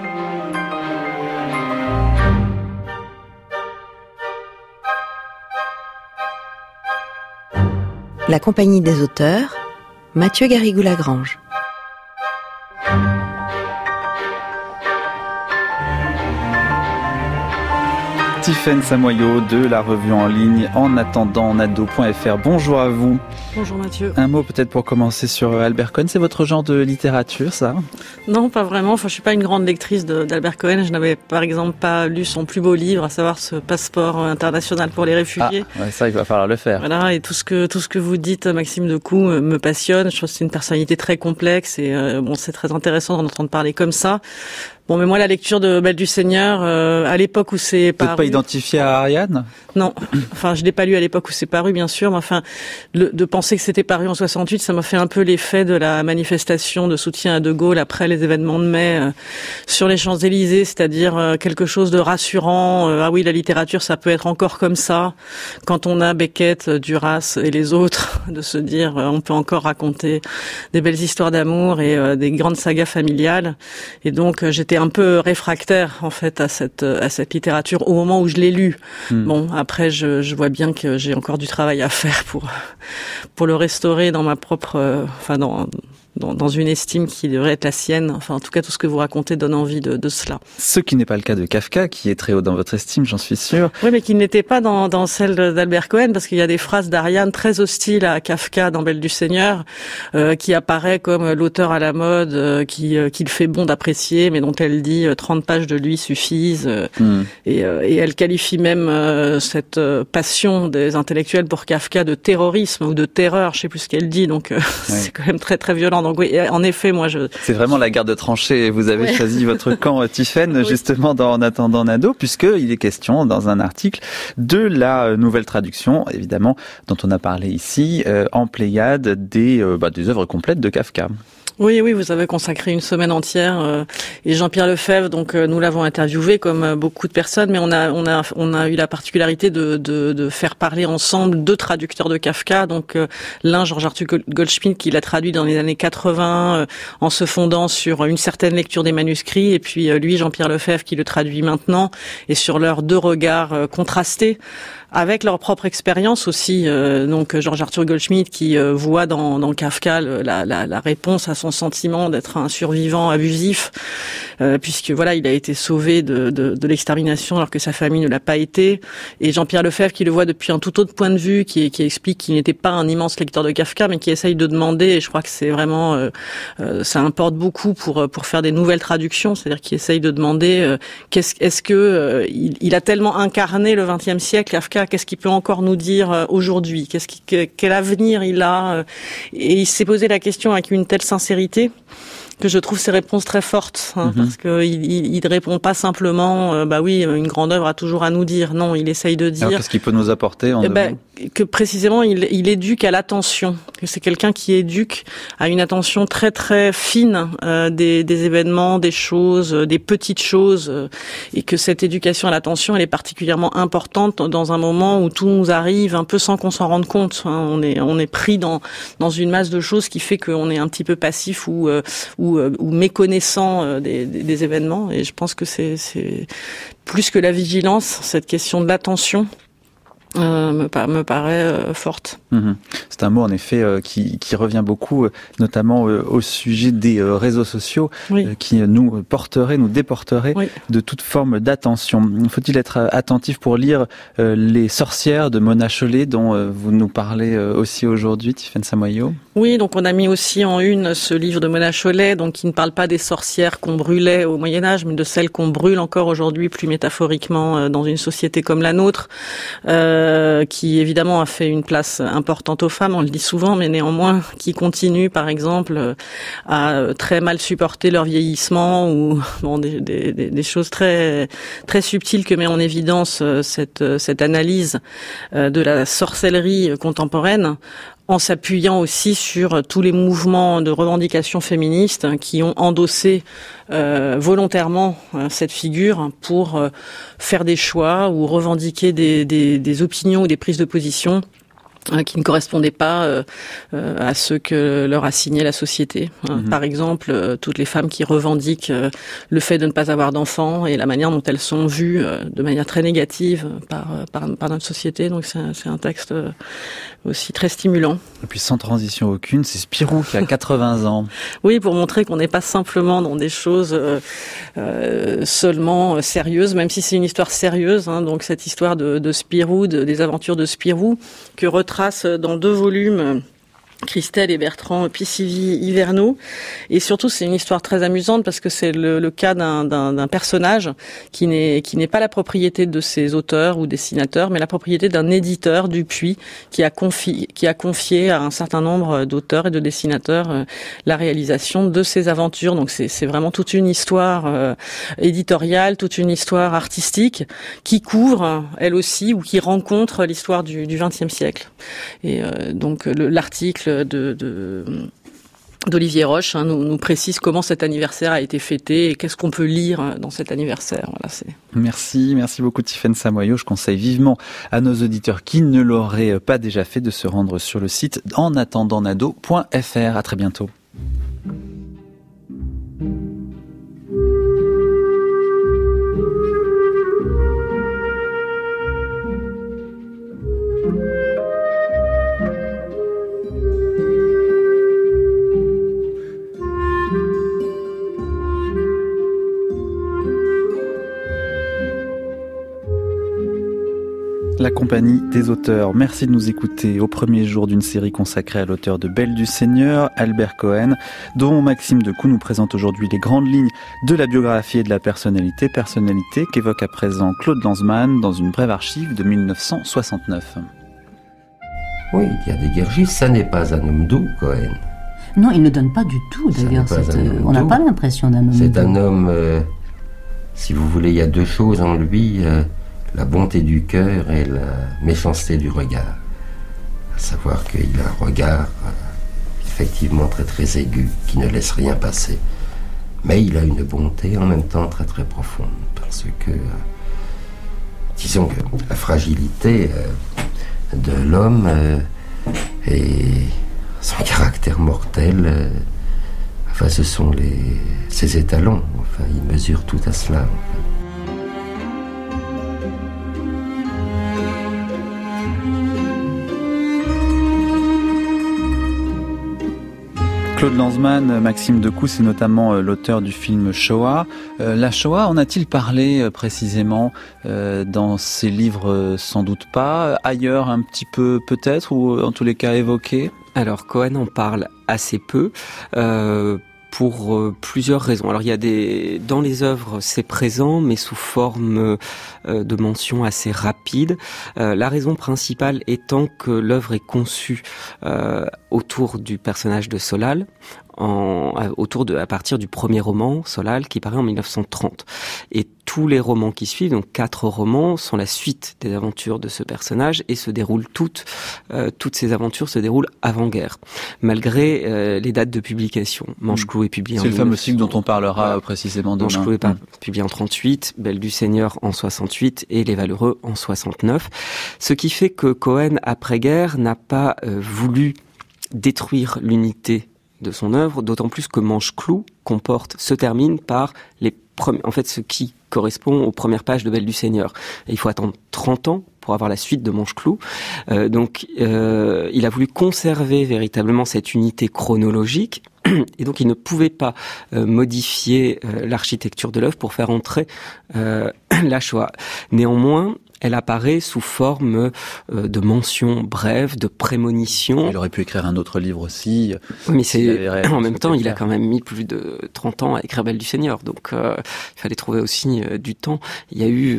La compagnie des auteurs, Mathieu Garrigou-Lagrange. Tiffaine Samoyau de la revue en ligne En attendant nado.fr. Bonjour à vous. Bonjour Mathieu. Un mot peut-être pour commencer sur Albert Cohen. C'est votre genre de littérature, ça ? Non, pas vraiment. Enfin, je suis pas une grande lectrice d'Albert Cohen. Je n'avais par exemple pas lu son plus beau livre, à savoir ce passeport international pour les réfugiés. Ah, ouais, ça, il va falloir le faire. Voilà. Et tout ce que vous dites, Maxime Decoux, me passionne. Je trouve que c'est une personnalité très complexe et c'est très intéressant d'en entendre parler comme ça. Bon, mais moi, la lecture de Belle du Seigneur, à l'époque où c'est paru... Vous n'êtes pas identifié à Ariane ? Non. Enfin, je l'ai pas lu à l'époque où c'est paru, bien sûr. Mais enfin, de penser que c'était paru en 68, ça m'a fait un peu l'effet de la manifestation de soutien à De Gaulle après les événements de mai sur les Champs-Élysées, c'est-à-dire quelque chose de rassurant. Ah oui, la littérature, ça peut être encore comme ça. Quand on a Beckett, Duras et les autres, de se dire, on peut encore raconter des belles histoires d'amour et des grandes sagas familiales. Et donc, j'étais un peu réfractaire en fait à cette littérature au moment où je l'ai lu. Bon, après je vois bien que j'ai encore du travail à faire pour le restaurer dans ma propre dans une estime qui devrait être la sienne. Enfin, en tout cas, tout ce que vous racontez donne envie de cela. Ce qui n'est pas le cas de Kafka, qui est très haut dans votre estime, j'en suis sûr. Oui, mais qui n'était pas dans celle d'Albert Cohen, parce qu'il y a des phrases d'Ariane très hostiles à Kafka dans Belle du Seigneur, qui apparaît comme l'auteur à la mode, qu'il fait bon d'apprécier, mais dont elle dit 30 pages de lui suffisent. Et elle qualifie même cette passion des intellectuels pour Kafka de terrorisme ou de terreur, je sais plus ce qu'elle dit, donc c'est quand même très très violent. Donc oui, en effet, C'est vraiment la guerre de tranchées. Vous avez choisi votre camp, Tiffaine, justement dans En attendant Nado, puisqu'il est question dans un article de la nouvelle traduction, évidemment, dont on a parlé ici, en Pléiade, des œuvres complètes de Kafka. Oui, vous avez consacré une semaine entière et Jean-Pierre Lefebvre, donc nous l'avons interviewé comme beaucoup de personnes, mais on a eu la particularité de faire parler ensemble deux traducteurs de Kafka, donc l'un Georges Arthur Goldschmidt qui l'a traduit dans les années 80 en se fondant sur une certaine lecture des manuscrits, et puis lui Jean-Pierre Lefebvre qui le traduit maintenant, et sur leurs deux regards contrastés avec leur propre expérience aussi. Donc Georges Arthur Goldschmidt qui voit dans Kafka la réponse à son sentiment d'être un survivant abusif, puisque voilà, il a été sauvé de l'extermination alors que sa famille ne l'a pas été. Et Jean-Pierre Lefebvre qui le voit depuis un tout autre point de vue, qui explique qu'il n'était pas un immense lecteur de Kafka, mais qui essaye de demander, et je crois que c'est vraiment ça importe beaucoup pour faire des nouvelles traductions, c'est-à-dire qu'il essaye de demander est-ce que il a tellement incarné le XXe siècle, Kafka, qu'est-ce qu'il peut encore nous dire aujourd'hui, quel avenir il a, et il s'est posé la question avec une telle sincérité que je trouve ses réponses très fortes, parce que il répond pas simplement bah oui, une grande œuvre a toujours à nous dire. Non, il essaye de dire. Alors, qu'est-ce qu'il peut nous apporter que précisément il éduque à l'attention, que c'est quelqu'un qui éduque à une attention très très fine des événements, des choses, des petites choses, et que cette éducation à l'attention elle est particulièrement importante dans un moment où tout nous arrive un peu sans qu'on s'en rende compte. On est pris dans une masse de choses qui fait qu'on est un petit peu passif ou méconnaissant des événements, et je pense que c'est plus que la vigilance, cette question de l'attention me paraît forte. C'est un mot en effet qui revient beaucoup, notamment au sujet des réseaux sociaux, qui nous déporteraient de toute forme d'attention. Faut-il être attentif pour lire Les Sorcières de Mona Chollet, dont vous nous parlez aussi aujourd'hui, Tiffaine Samoyo? Oui, donc on a mis aussi en une ce livre de Mona Chollet, donc qui ne parle pas des sorcières qu'on brûlait au Moyen-Âge, mais de celles qu'on brûle encore aujourd'hui, plus métaphoriquement, dans une société comme la nôtre, qui évidemment a fait une place importante aux femmes, on le dit souvent, mais néanmoins qui continue par exemple à très mal supporter leur vieillissement, ou des choses très très subtiles que met en évidence cette analyse de la sorcellerie contemporaine, en s'appuyant aussi sur tous les mouvements de revendication féministe qui ont endossé volontairement cette figure pour faire des choix ou revendiquer des opinions ou des prises de position qui ne correspondaient pas à ce que leur a signé la société. Par exemple, toutes les femmes qui revendiquent le fait de ne pas avoir d'enfants et la manière dont elles sont vues de manière très négative par notre société. Donc c'est un texte aussi très stimulant. Et puis sans transition aucune, c'est Spirou qui a 80 ans. Oui, pour montrer qu'on n'est pas simplement dans des choses seulement sérieuses, même si c'est une histoire sérieuse. Donc cette histoire de Spirou, des aventures de Spirou, que retrace dans 2 volumes Christelle et Bertrand Piscivy-Hiverneau. Et surtout, c'est une histoire très amusante parce que c'est le cas d'un personnage qui n'est pas la propriété de ses auteurs ou dessinateurs, mais la propriété d'un éditeur, Dupuis, qui a confié à un certain nombre d'auteurs et de dessinateurs la réalisation de ses aventures. Donc c'est vraiment toute une histoire éditoriale, toute une histoire artistique qui couvre, elle aussi, ou qui rencontre l'histoire du XXe siècle. Et donc l'article d'Olivier Roche nous précise comment cet anniversaire a été fêté et qu'est-ce qu'on peut lire dans cet anniversaire. Voilà, Merci beaucoup Tiffaine Samoyo. Je conseille vivement à nos auditeurs qui ne l'auraient pas déjà fait de se rendre sur le site enattendanado.fr. À très bientôt. La compagnie des auteurs. Merci de nous écouter au premier jour d'une série consacrée à l'auteur de Belle du Seigneur, Albert Cohen, dont Maxime Decoux nous présente aujourd'hui les grandes lignes de la biographie et de la personnalité qu'évoque à présent Claude Lanzmann dans une brève archive de 1969. Oui, il y a des guergistes, ça n'est pas un homme doux, Cohen. Non, il ne donne pas du tout, d'ailleurs. On n'a pas l'impression d'un homme doux. C'est un homme, si vous voulez, il y a 2 choses en lui, la bonté du cœur et la méchanceté du regard. À savoir qu'il a un regard effectivement très très aigu, qui ne laisse rien passer. Mais il a une bonté en même temps très très profonde, parce que, disons que la fragilité de l'homme et son caractère mortel, enfin ce sont ses étalons, enfin il mesure tout à cela. Enfin. Claude Lanzmann, Maxime Decoux, c'est notamment l'auteur du film Shoah. La Shoah, en a-t-il parlé précisément dans ses livres? Sans doute pas. Ailleurs, un petit peu peut-être, ou en tous les cas évoqué? Alors, Cohen en parle assez peu. Pour plusieurs raisons. Alors il y a dans les œuvres c'est présent, mais sous forme de mentions assez rapides. La raison principale étant que l'œuvre est conçue autour du personnage de Solal, à partir du premier roman, Solal, qui paraît en 1930. Et tous les romans qui suivent, donc 4 romans, sont la suite des aventures de ce personnage et se déroulent toutes ces aventures se déroulent avant-guerre, malgré les dates de publication. Manche-Clou est publié en 1900. C'est le fameux cycle dont on parlera précisément demain. Manche-Clou est publié en 38, Belle du Seigneur en 68 et Les Valeureux en 69. Ce qui fait que Cohen, après-guerre, n'a pas voulu détruire l'unité de son œuvre, d'autant plus que Manche-Clou se termine par ce qui correspond aux premières pages de Belle du Seigneur. Et il faut attendre 30 ans pour avoir la suite de Manche-Clou. Donc il a voulu conserver véritablement cette unité chronologique, et donc il ne pouvait pas modifier l'architecture de l'œuvre pour faire entrer la Shoah. Néanmoins, elle apparaît sous forme de mentions brèves, de prémonitions. Il aurait pu écrire un autre livre aussi. Mais en même temps, il a quand même mis plus de 30 ans à écrire Belle du Seigneur. Donc, il fallait trouver aussi du temps. Il y a eu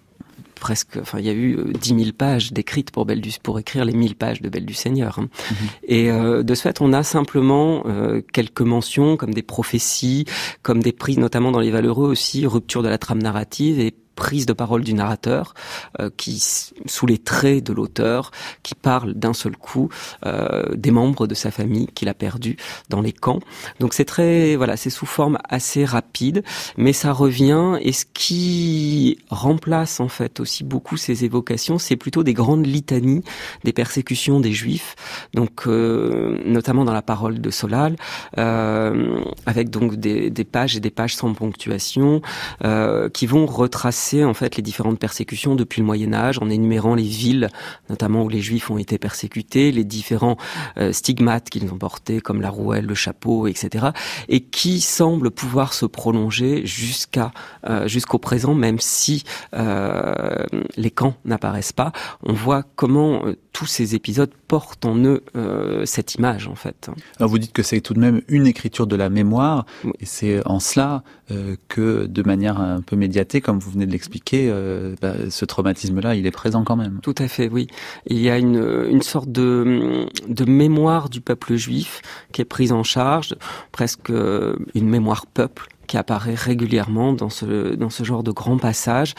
il y a eu 10 000 pages décrites pour écrire les 1000 pages de Belle du Seigneur. Mmh. Et de ce fait, on a simplement quelques mentions comme des prophéties, comme des prises, notamment dans Les Valeureux aussi, rupture de la trame narrative et prise de parole du narrateur qui, sous les traits de l'auteur, qui parle d'un seul coup des membres de sa famille qu'il a perdus dans les camps. Donc c'est sous forme assez rapide, mais ça revient, et ce qui remplace en fait aussi beaucoup ces évocations, c'est plutôt des grandes litanies des persécutions des Juifs, donc notamment dans la parole de Solal, avec donc des pages et des pages sans ponctuation qui vont retracer en fait les différentes persécutions depuis le Moyen-Âge en énumérant les villes notamment où les Juifs ont été persécutés, les différents stigmates qu'ils ont portés comme la rouelle, le chapeau, etc. et qui semblent pouvoir se prolonger jusqu'au présent, même si les camps n'apparaissent pas. On voit comment tous ces épisodes portent en eux cette image en fait. Alors vous dites que c'est tout de même une écriture de la mémoire, oui. Et c'est en cela que de manière un peu médiatée, comme vous venez de l'expliquer, ce traumatisme-là, il est présent quand même. Tout à fait, oui. Il y a une sorte de mémoire du peuple juif qui est prise en charge, presque une mémoire peuple qui apparaît régulièrement dans ce genre de grands passages.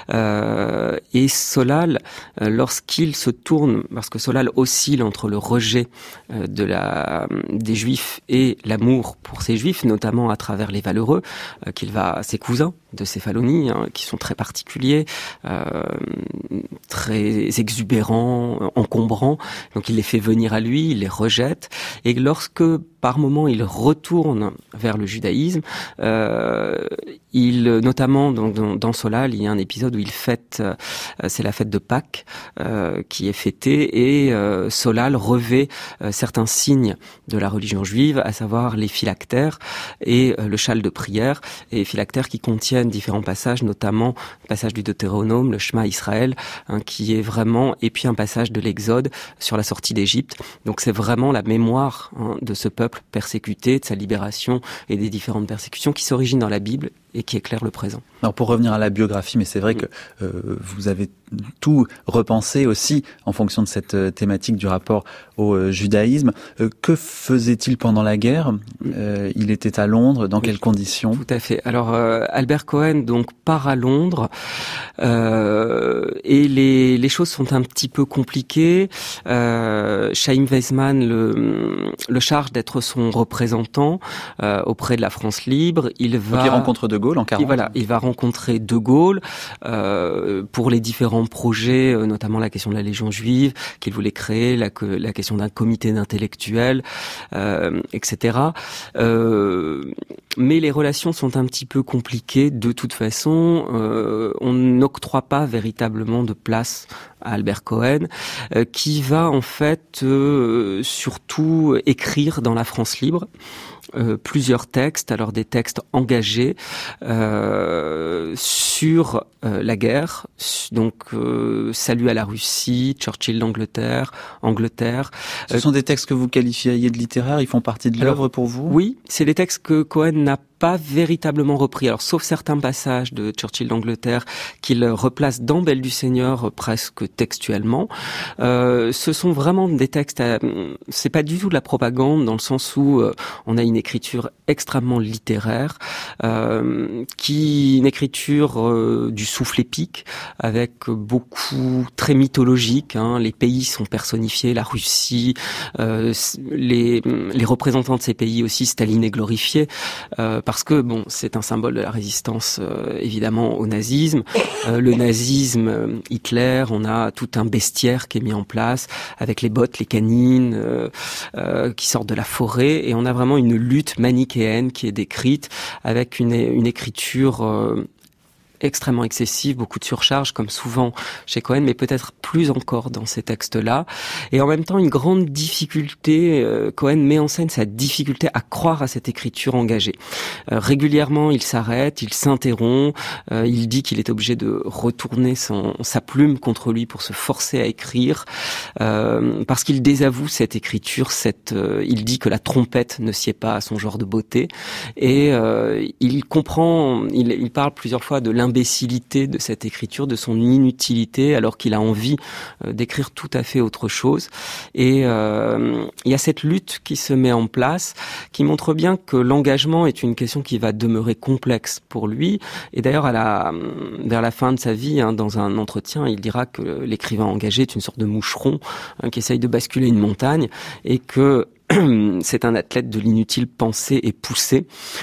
Et Solal, lorsqu'il se tourne, parce que Solal oscille entre le rejet des Juifs et l'amour pour ces Juifs, notamment à travers les Valeureux, ses cousins de Céphalonie, qui sont très particuliers, très exubérants, encombrants. Donc il les fait venir à lui, il les rejette. Et lorsque, par moment, il retourne vers le judaïsme, notamment dans Solal, il y a un épisode où il fête, c'est la fête de Pâques qui est fêtée, et Solal revêt certains signes de la religion juive, à savoir les phylactères et le châle de prière, et phylactères qui contiennent différents passages, notamment le passage du Deutéronome, le Shema Israël, qui est vraiment, et puis un passage de l'Exode sur la sortie d'Égypte. Donc c'est vraiment la mémoire de ce peuple persécuté, de sa libération et des différentes persécutions qui s'originent dans la Bible et qui éclairent le présent. Alors pour revenir à la biographie, mais c'est vrai que vous avez tout repensé aussi en fonction de cette thématique du rapport au judaïsme. Que faisait-il pendant la guerre ? Il était à Londres, dans quelles conditions ? Tout à fait. Alors Albert Cohen donc part à Londres et les choses sont un petit peu compliquées. Chaim Weizmann le charge d'être son représentant auprès de la France libre. Donc il rencontre De Gaulle en 40. Il va rencontrer De Gaulle pour les différents grands projets, notamment la question de la Légion juive qu'il voulait créer, la question d'un comité d'intellectuels, etc. Mais les relations sont un petit peu compliquées de toute façon. On n'octroie pas véritablement de place à Albert Cohen, qui va en fait surtout écrire dans la France libre. Plusieurs textes, alors des textes engagés sur la guerre, donc Salut à la Russie, Churchill d'Angleterre, Angleterre. Ce sont des textes que vous qualifieriez de littéraires, ils font partie de l'œuvre pour vous ? Oui, c'est des textes que Cohen n'a pas véritablement repris, alors sauf certains passages de Churchill d'Angleterre qu'il replace dans Belle du Seigneur presque textuellement. Ce sont vraiment des textes, c'est pas du tout de la propagande dans le sens où on a une écriture extrêmement littéraire, une écriture du souffle épique avec beaucoup très mythologique. Les pays sont personnifiés, la Russie, les représentants de ces pays aussi stalinés glorifiés. Parce que bon, c'est un symbole de la résistance évidemment au nazisme. Le nazisme, Hitler, on a tout un bestiaire qui est mis en place avec les bottes, les canines qui sortent de la forêt, et on a vraiment une lutte manichéenne qui est décrite avec une écriture extrêmement excessive, beaucoup de surcharge, comme souvent chez Cohen, mais peut-être plus encore dans ces textes-là. Et en même temps, une grande difficulté, Cohen met en scène sa difficulté à croire à cette écriture engagée. Régulièrement, il s'arrête, il s'interrompt, il dit qu'il est obligé de retourner sa plume contre lui pour se forcer à écrire, parce qu'il désavoue cette écriture, il dit que la trompette ne sied pas à son genre de beauté, et il comprend, il parle plusieurs fois de l'imbécilité de cette écriture, de son inutilité, alors qu'il a envie d'écrire tout à fait autre chose. Et il y a cette lutte qui se met en place, qui montre bien que l'engagement est une question qui va demeurer complexe pour lui. Et d'ailleurs, vers la fin de sa vie, dans un entretien, il dira que l'écrivain engagé est une sorte de moucheron qui essaye de basculer une montagne, et que c'est un athlète de l'inutile pensé et poussé,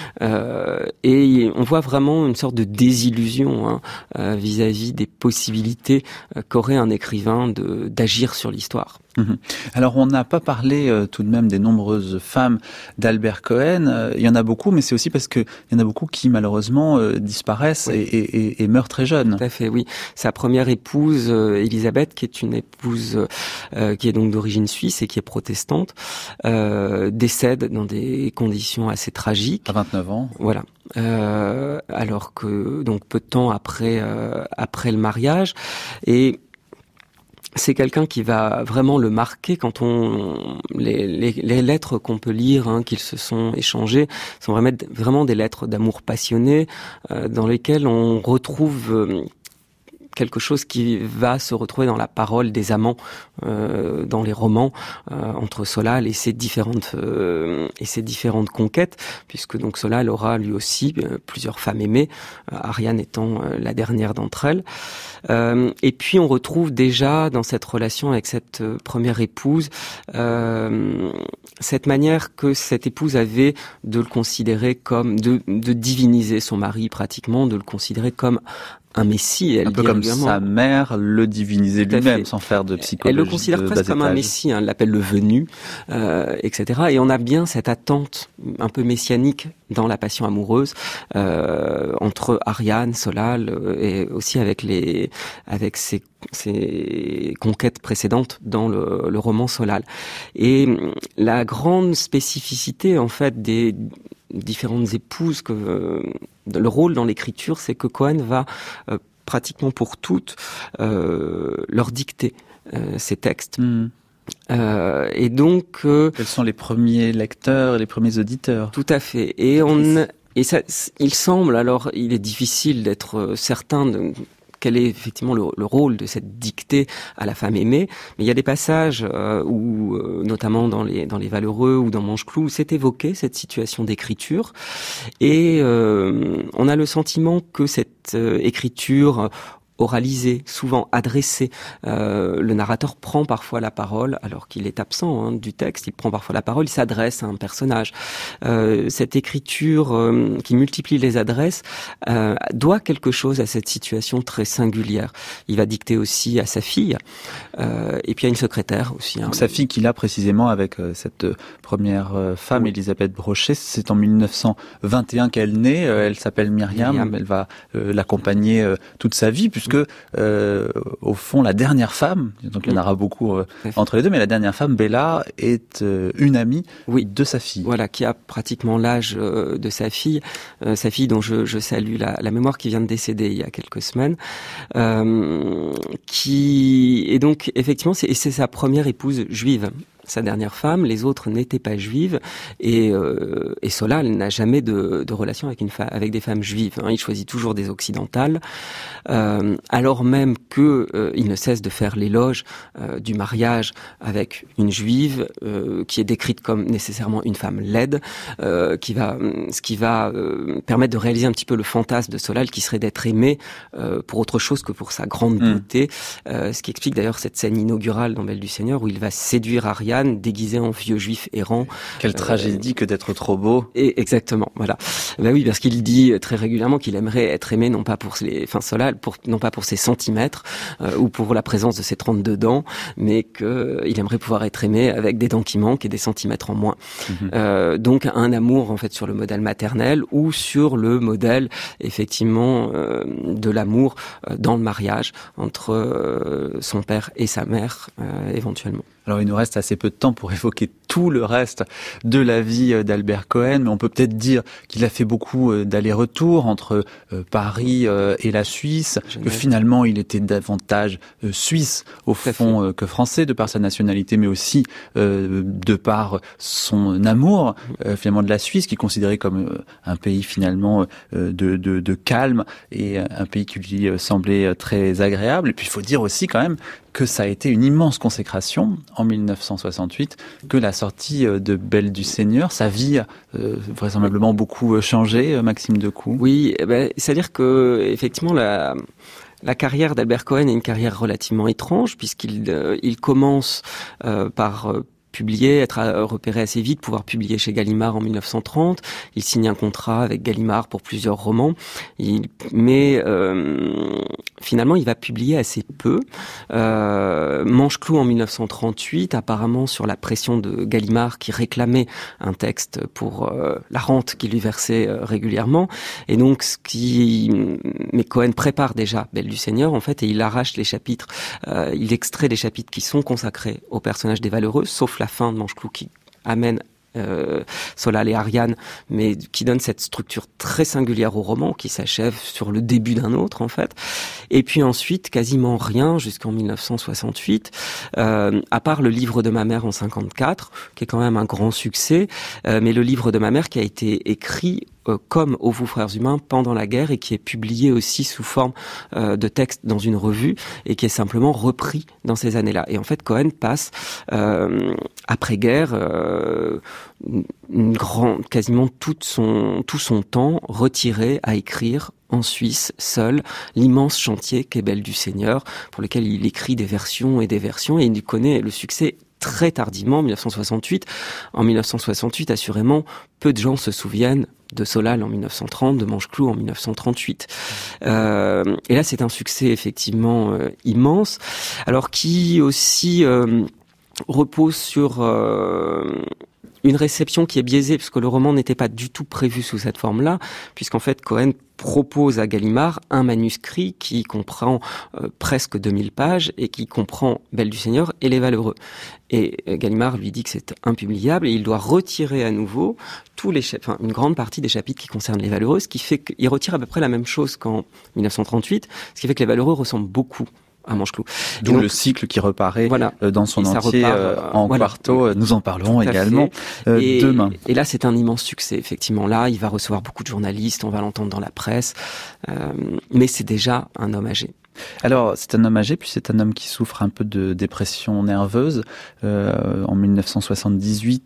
et on voit vraiment une sorte de désillusion vis-à-vis des possibilités qu'aurait un écrivain d'agir sur l'histoire. Alors on n'a pas parlé tout de même des nombreuses femmes d'Albert Cohen. Il y en a beaucoup, mais c'est aussi parce que il y en a beaucoup qui malheureusement disparaissent, oui, et meurent très jeunes. Tout à fait, oui. Sa première épouse, Elisabeth, qui est une épouse qui est donc d'origine suisse et qui est protestante, décède dans des conditions assez tragiques. À 29 ans. Voilà. Alors que donc peu de temps après le mariage. Et c'est quelqu'un qui va vraiment le marquer quand les lettres qu'on peut lire, qu'ils se sont échangées, sont vraiment des lettres d'amour passionné, dans lesquelles on retrouve quelque chose qui va se retrouver dans la parole des amants, dans les romans, entre Solal et ses différentes conquêtes, puisque donc Solal aura lui aussi plusieurs femmes aimées, Ariane étant la dernière d'entre elles. Et puis on retrouve déjà dans cette relation avec cette première épouse cette manière que cette épouse avait de le considérer comme de diviniser son mari pratiquement, de le considérer comme un messie. Un peu comme sa mère le divinisait lui-même, sans faire de psychologie. Elle le considère presque comme un messie, elle l'appelle le venu, etc. Et on a bien cette attente un peu messianique dans la passion amoureuse entre Ariane, Solal, et aussi avec ses conquêtes précédentes dans le roman Solal. Et la grande spécificité en fait des différentes épouses, le rôle dans l'écriture, c'est que Cohen va pratiquement pour toutes leur dicter ces textes. Et donc quels sont les premiers lecteurs et les premiers auditeurs? Tout à fait. Et ça, il semble, alors il est difficile d'être certain de quel est effectivement le rôle de cette dictée à la femme aimée, mais il y a des passages où, notamment dans les Valeureux ou dans Manche-Clou, où c'est évoqué cette situation d'écriture, et on a le sentiment que cette écriture oralisé, souvent adressé. Le narrateur prend parfois la parole, alors qu'il est absent du texte, il prend parfois la parole, il s'adresse à un personnage. Cette écriture qui multiplie les adresses doit quelque chose à cette situation très singulière. Il va dicter aussi à sa fille, et puis à une secrétaire aussi. Donc sa fille qu'il a précisément avec cette première femme, Elisabeth Brochet, c'est en 1921 qu'elle naît, elle s'appelle Myriam. Elle va l'accompagner toute sa vie, puisque au fond la dernière femme, donc il y en aura beaucoup entre les deux, mais la dernière femme, Bella, est une amie de sa fille. Voilà, qui a pratiquement l'âge de sa fille dont je salue la mémoire, qui vient de décéder il y a quelques semaines, qui est donc effectivement c'est sa première épouse juive. Sa dernière femme, les autres n'étaient pas juives, et Solal n'a jamais de relation avec des femmes juives. Il choisit toujours des occidentales, alors même que il ne cesse de faire l'éloge du mariage avec une juive qui est décrite comme nécessairement une femme laide, ce qui va permettre de réaliser un petit peu le fantasme de Solal, qui serait d'être aimé pour autre chose que pour sa grande beauté. Ce qui explique d'ailleurs cette scène inaugurale dans Belle du Seigneur où il va séduire Ariane déguisé en vieux juif errant. Quelle tragédie que d'être trop beau. Et exactement, voilà. Ben oui, parce qu'il dit très régulièrement qu'il aimerait être aimé non pas pour non pas pour ses centimètres ou pour la présence de ses 32 dents, mais qu'il aimerait pouvoir être aimé avec des dents qui manquent et des centimètres en moins. Donc un amour en fait sur le modèle maternel ou sur le modèle effectivement de l'amour dans le mariage entre son père et sa mère éventuellement. Alors il nous reste assez peu de temps pour évoquer tout le reste de la vie d'Albert Cohen, mais on peut peut-être dire qu'il a fait beaucoup d'allers-retours entre Paris et la Suisse, que finalement il était davantage suisse au fond que français, de par sa nationalité, mais aussi de par son amour finalement de la Suisse, qui est considéré comme un pays finalement de calme et un pays qui lui semblait très agréable. Et puis il faut dire aussi quand même que ça a été une immense consécration en 1968, que la sortie de Belle du Seigneur, sa vie a vraisemblablement beaucoup changé, Maxime Decoux. Oui, c'est-à-dire que effectivement la carrière d'Albert Cohen est une carrière relativement étrange, puisqu'il commence par publier, être repéré assez vite, pouvoir publier chez Gallimard en 1930. Il signe un contrat avec Gallimard pour plusieurs romans. Mais finalement, il va publier assez peu. Manche-Clou en 1938, apparemment sur la pression de Gallimard qui réclamait un texte pour la rente qu'il lui versait régulièrement. Et donc, mais Cohen prépare déjà Belle du Seigneur, en fait, et il arrache les chapitres. Il extrait des chapitres qui sont consacrés au personnage des Valeureux, sauf la fin de Manche-Clou qui amène Solal et Ariane, mais qui donne cette structure très singulière au roman, qui s'achève sur le début d'un autre, en fait. Et puis ensuite, quasiment rien jusqu'en 1968, à part le livre de ma mère en 54, qui est quand même un grand succès, mais le livre de ma mère qui a été écrit comme Aux vous frères humains pendant la guerre et qui est publié aussi sous forme de texte dans une revue et qui est simplement repris dans ces années-là. Et en fait, Cohen passe après-guerre quasiment tout son temps retiré à écrire en Suisse, seul, l'immense chantier qu'est Belle du Seigneur, pour lequel il écrit des versions, et il connaît le succès très tardivement, 1968. En 1968, assurément, peu de gens se souviennent de Solal en 1930, de Manche-Clou en 1938. Et là, c'est un succès effectivement immense, alors qui aussi repose sur une réception qui est biaisée, puisque le roman n'était pas du tout prévu sous cette forme-là, puisqu'en fait Cohen propose à Gallimard un manuscrit qui comprend presque 2000 pages et qui comprend Belle du Seigneur et Les Valeureux. Et Gallimard lui dit que c'est impubliable et il doit retirer à nouveau une grande partie des chapitres qui concernent Les Valeureux, ce qui fait qu'il retire à peu près la même chose qu'en 1938, ce qui fait que Les Valeureux ressemblent beaucoup à Manche-Clou. D'où donc, le cycle qui reparaît dans son entier en quarto. Nous en parlerons également demain. Et là, c'est un immense succès. Effectivement, là, il va recevoir beaucoup de journalistes, on va l'entendre dans la presse. Mais c'est déjà un homme âgé. Alors, c'est un homme âgé, puis c'est un homme qui souffre un peu de dépression nerveuse. En 1978,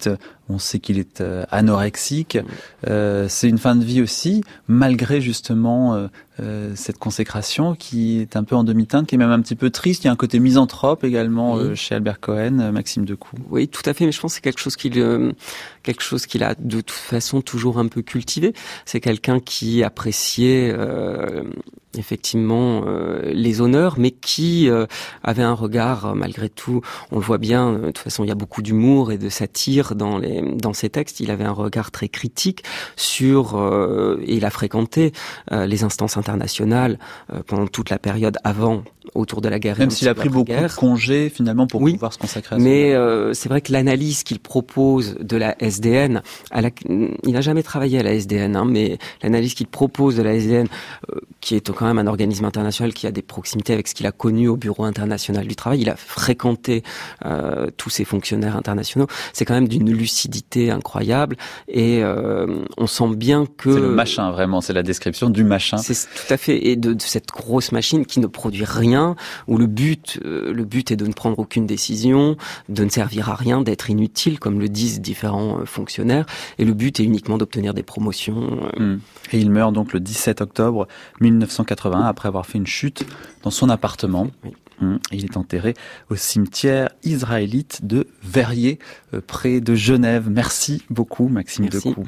On sait qu'il est anorexique. C'est une fin de vie aussi, malgré justement cette consécration qui est un peu en demi-teinte, qui est même un petit peu triste. Il y a un côté misanthrope également chez Albert Cohen, Maxime Decoux. Oui, tout à fait, mais je pense que c'est quelque chose qu'il a de toute façon toujours un peu cultivé. C'est quelqu'un qui appréciait effectivement les honneurs, mais qui avait un regard, malgré tout, on le voit bien, de toute façon il y a beaucoup d'humour et de satire dans ses textes, il avait un regard très critique sur, et il a fréquenté les instances internationales pendant toute la période autour de la guerre. Même s'il a pris beaucoup de congés finalement pour pouvoir se consacrer à ça. Mais c'est vrai que l'analyse qu'il propose de la SDN, il n'a jamais travaillé à la SDN, mais l'analyse qu'il propose de la SDN, qui est quand même un organisme international qui a des proximités avec ce qu'il a connu au Bureau international du travail, il a fréquenté tous ces fonctionnaires internationaux, c'est quand même d'une lucidité incroyable et on sent bien que... C'est le machin vraiment, c'est la description du machin. C'est tout à fait, et de cette grosse machine qui ne produit rien, où le but est de ne prendre aucune décision, de ne servir à rien, d'être inutile, comme le disent différents fonctionnaires, et le but est uniquement d'obtenir des promotions. Et il meurt donc le 17 octobre 1981, après avoir fait une chute dans son appartement. Oui. Il est enterré au cimetière israélite de Verrier, près de Genève. Merci beaucoup, Maxime Decoux.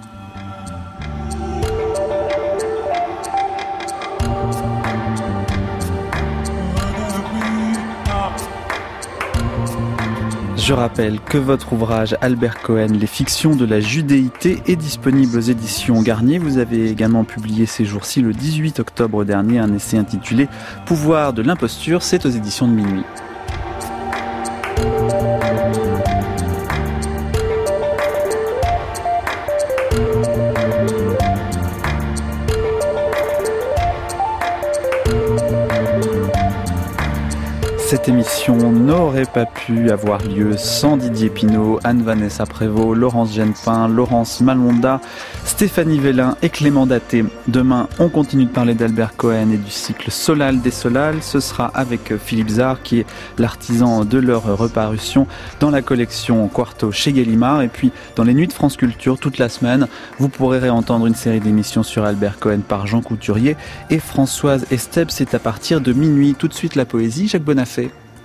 Je rappelle que votre ouvrage Albert Cohen, Les fictions de la judéité, est disponible aux éditions Garnier. Vous avez également publié ces jours-ci, le 18 octobre dernier, un essai intitulé Pouvoir de l'imposture. C'est aux éditions de Minuit. Cette émission n'aurait pas pu avoir lieu sans Didier Pinault, Anne-Vanessa Prévost, Laurence Genepin, Laurence Malmonda, Stéphanie Vélin et Clément Daté. Demain, on continue de parler d'Albert Cohen et du cycle Solal des Solal. Ce sera avec Philippe Zard, qui est l'artisan de leur reparution dans la collection Quarto chez Gallimard. Et puis, dans les Nuits de France Culture, toute la semaine, vous pourrez réentendre une série d'émissions sur Albert Cohen par Jean Couturier et Françoise Esteb. C'est à partir de minuit. Tout de suite, la poésie. Jacques Bonafé.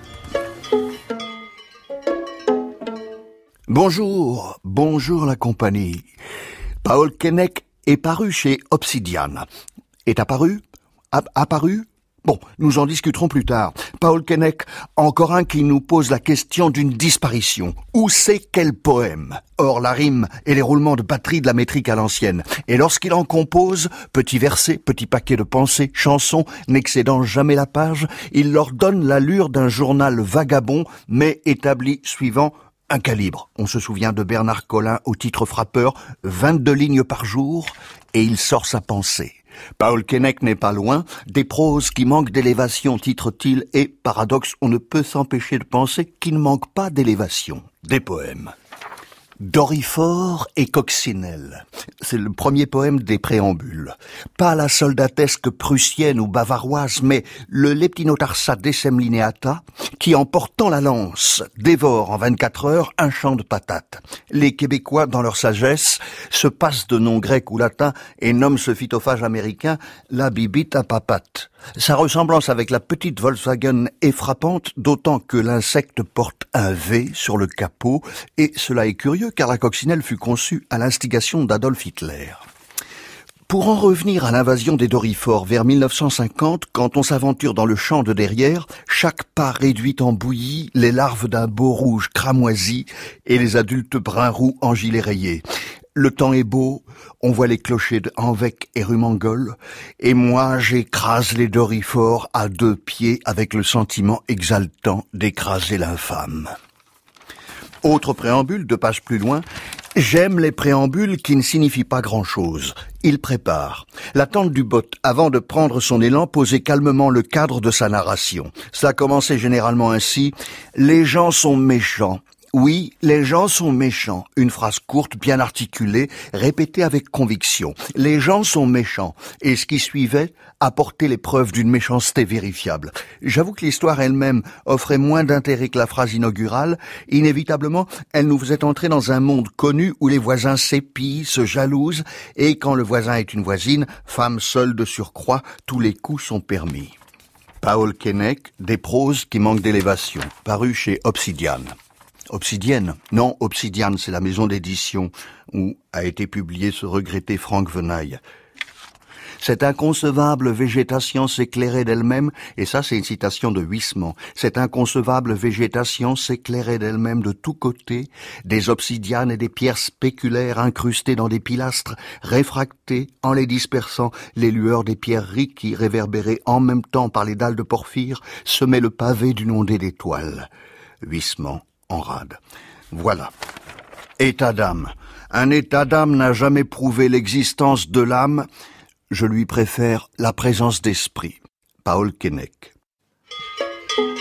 Bonjour, bonjour la compagnie. Paul Keinec est paru chez Obsidian. Est apparu? Apparu? Bon, nous en discuterons plus tard. Paul Keinec, encore un qui nous pose la question d'une disparition. Où c'est quel poème? Or, la rime et les roulements de batterie de la métrique à l'ancienne. Et lorsqu'il en compose, petits versets, petits paquets de pensées, chansons, n'excédant jamais la page, il leur donne l'allure d'un journal vagabond, mais établi suivant un calibre. On se souvient de Bernard Collin au titre frappeur, 22 lignes par jour, et il sort sa pensée. Paul Keinec n'est pas loin, des proses qui manquent d'élévation, titre-t-il, et, paradoxe, on ne peut s'empêcher de penser qu'il ne manque pas d'élévation. Des poèmes. Dorifor et Coccinelle. C'est le premier poème des préambules. Pas la soldatesque prussienne ou bavaroise, mais le leptinotarsa decemlineata, qui, en portant la lance, dévore en 24 heures un champ de patates. Les Québécois, dans leur sagesse, se passent de noms grecs ou latins et nomment ce phytophage américain la bibite à papate. Sa ressemblance avec la petite Volkswagen est frappante, d'autant que l'insecte porte un V sur le capot, et cela est curieux car la coccinelle fut conçue à l'instigation d'Adolf Hitler. Pour en revenir à l'invasion des Dorifores vers 1950, quand on s'aventure dans le champ de derrière, chaque pas réduit en bouillie les larves d'un beau rouge cramoisi et les adultes bruns roux en gilet rayé. Le temps est beau, on voit les clochers de Hanvec et Rumangol, et moi j'écrase les Dorifores à 2 pieds avec le sentiment exaltant d'écraser l'infâme. Autre préambule, 2 pages plus loin, j'aime les préambules qui ne signifient pas grand-chose. Il prépare. L'attente du bot, avant de prendre son élan, posait calmement le cadre de sa narration. Cela commençait généralement ainsi. Les gens sont méchants. Oui, les gens sont méchants. Une phrase courte, bien articulée, répétée avec conviction. Les gens sont méchants. Et ce qui suivait apportait les preuves d'une méchanceté vérifiable. J'avoue que l'histoire elle-même offrait moins d'intérêt que la phrase inaugurale. Inévitablement, elle nous faisait entrer dans un monde connu où les voisins s'épient, se jalousent, et quand le voisin est une voisine, femme seule de surcroît, tous les coups sont permis. Paul Keinec, Des proses qui manquent d'élévation, paru chez Obsidiane. Obsidienne? Non, Obsidiane, c'est la maison d'édition où a été publié ce regretté Franck Venaille. Cette inconcevable végétation s'éclairait d'elle-même, et ça c'est une citation de Huysmans, cette inconcevable végétation s'éclairait d'elle-même de tous côtés, des obsidianes et des pierres spéculaires incrustées dans des pilastres, réfractées en les dispersant, les lueurs des pierreries qui, réverbérées en même temps par les dalles de porphyre, semaient le pavé d'une ondée d'étoiles. Huysmans, en rade. Voilà. État d'âme. Un état d'âme n'a jamais prouvé l'existence de l'âme. Je lui préfère la présence d'esprit. Paul Keinec.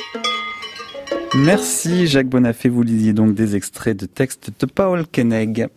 Merci Jacques Bonafé, vous lisiez donc des extraits de textes de Paul Keinec.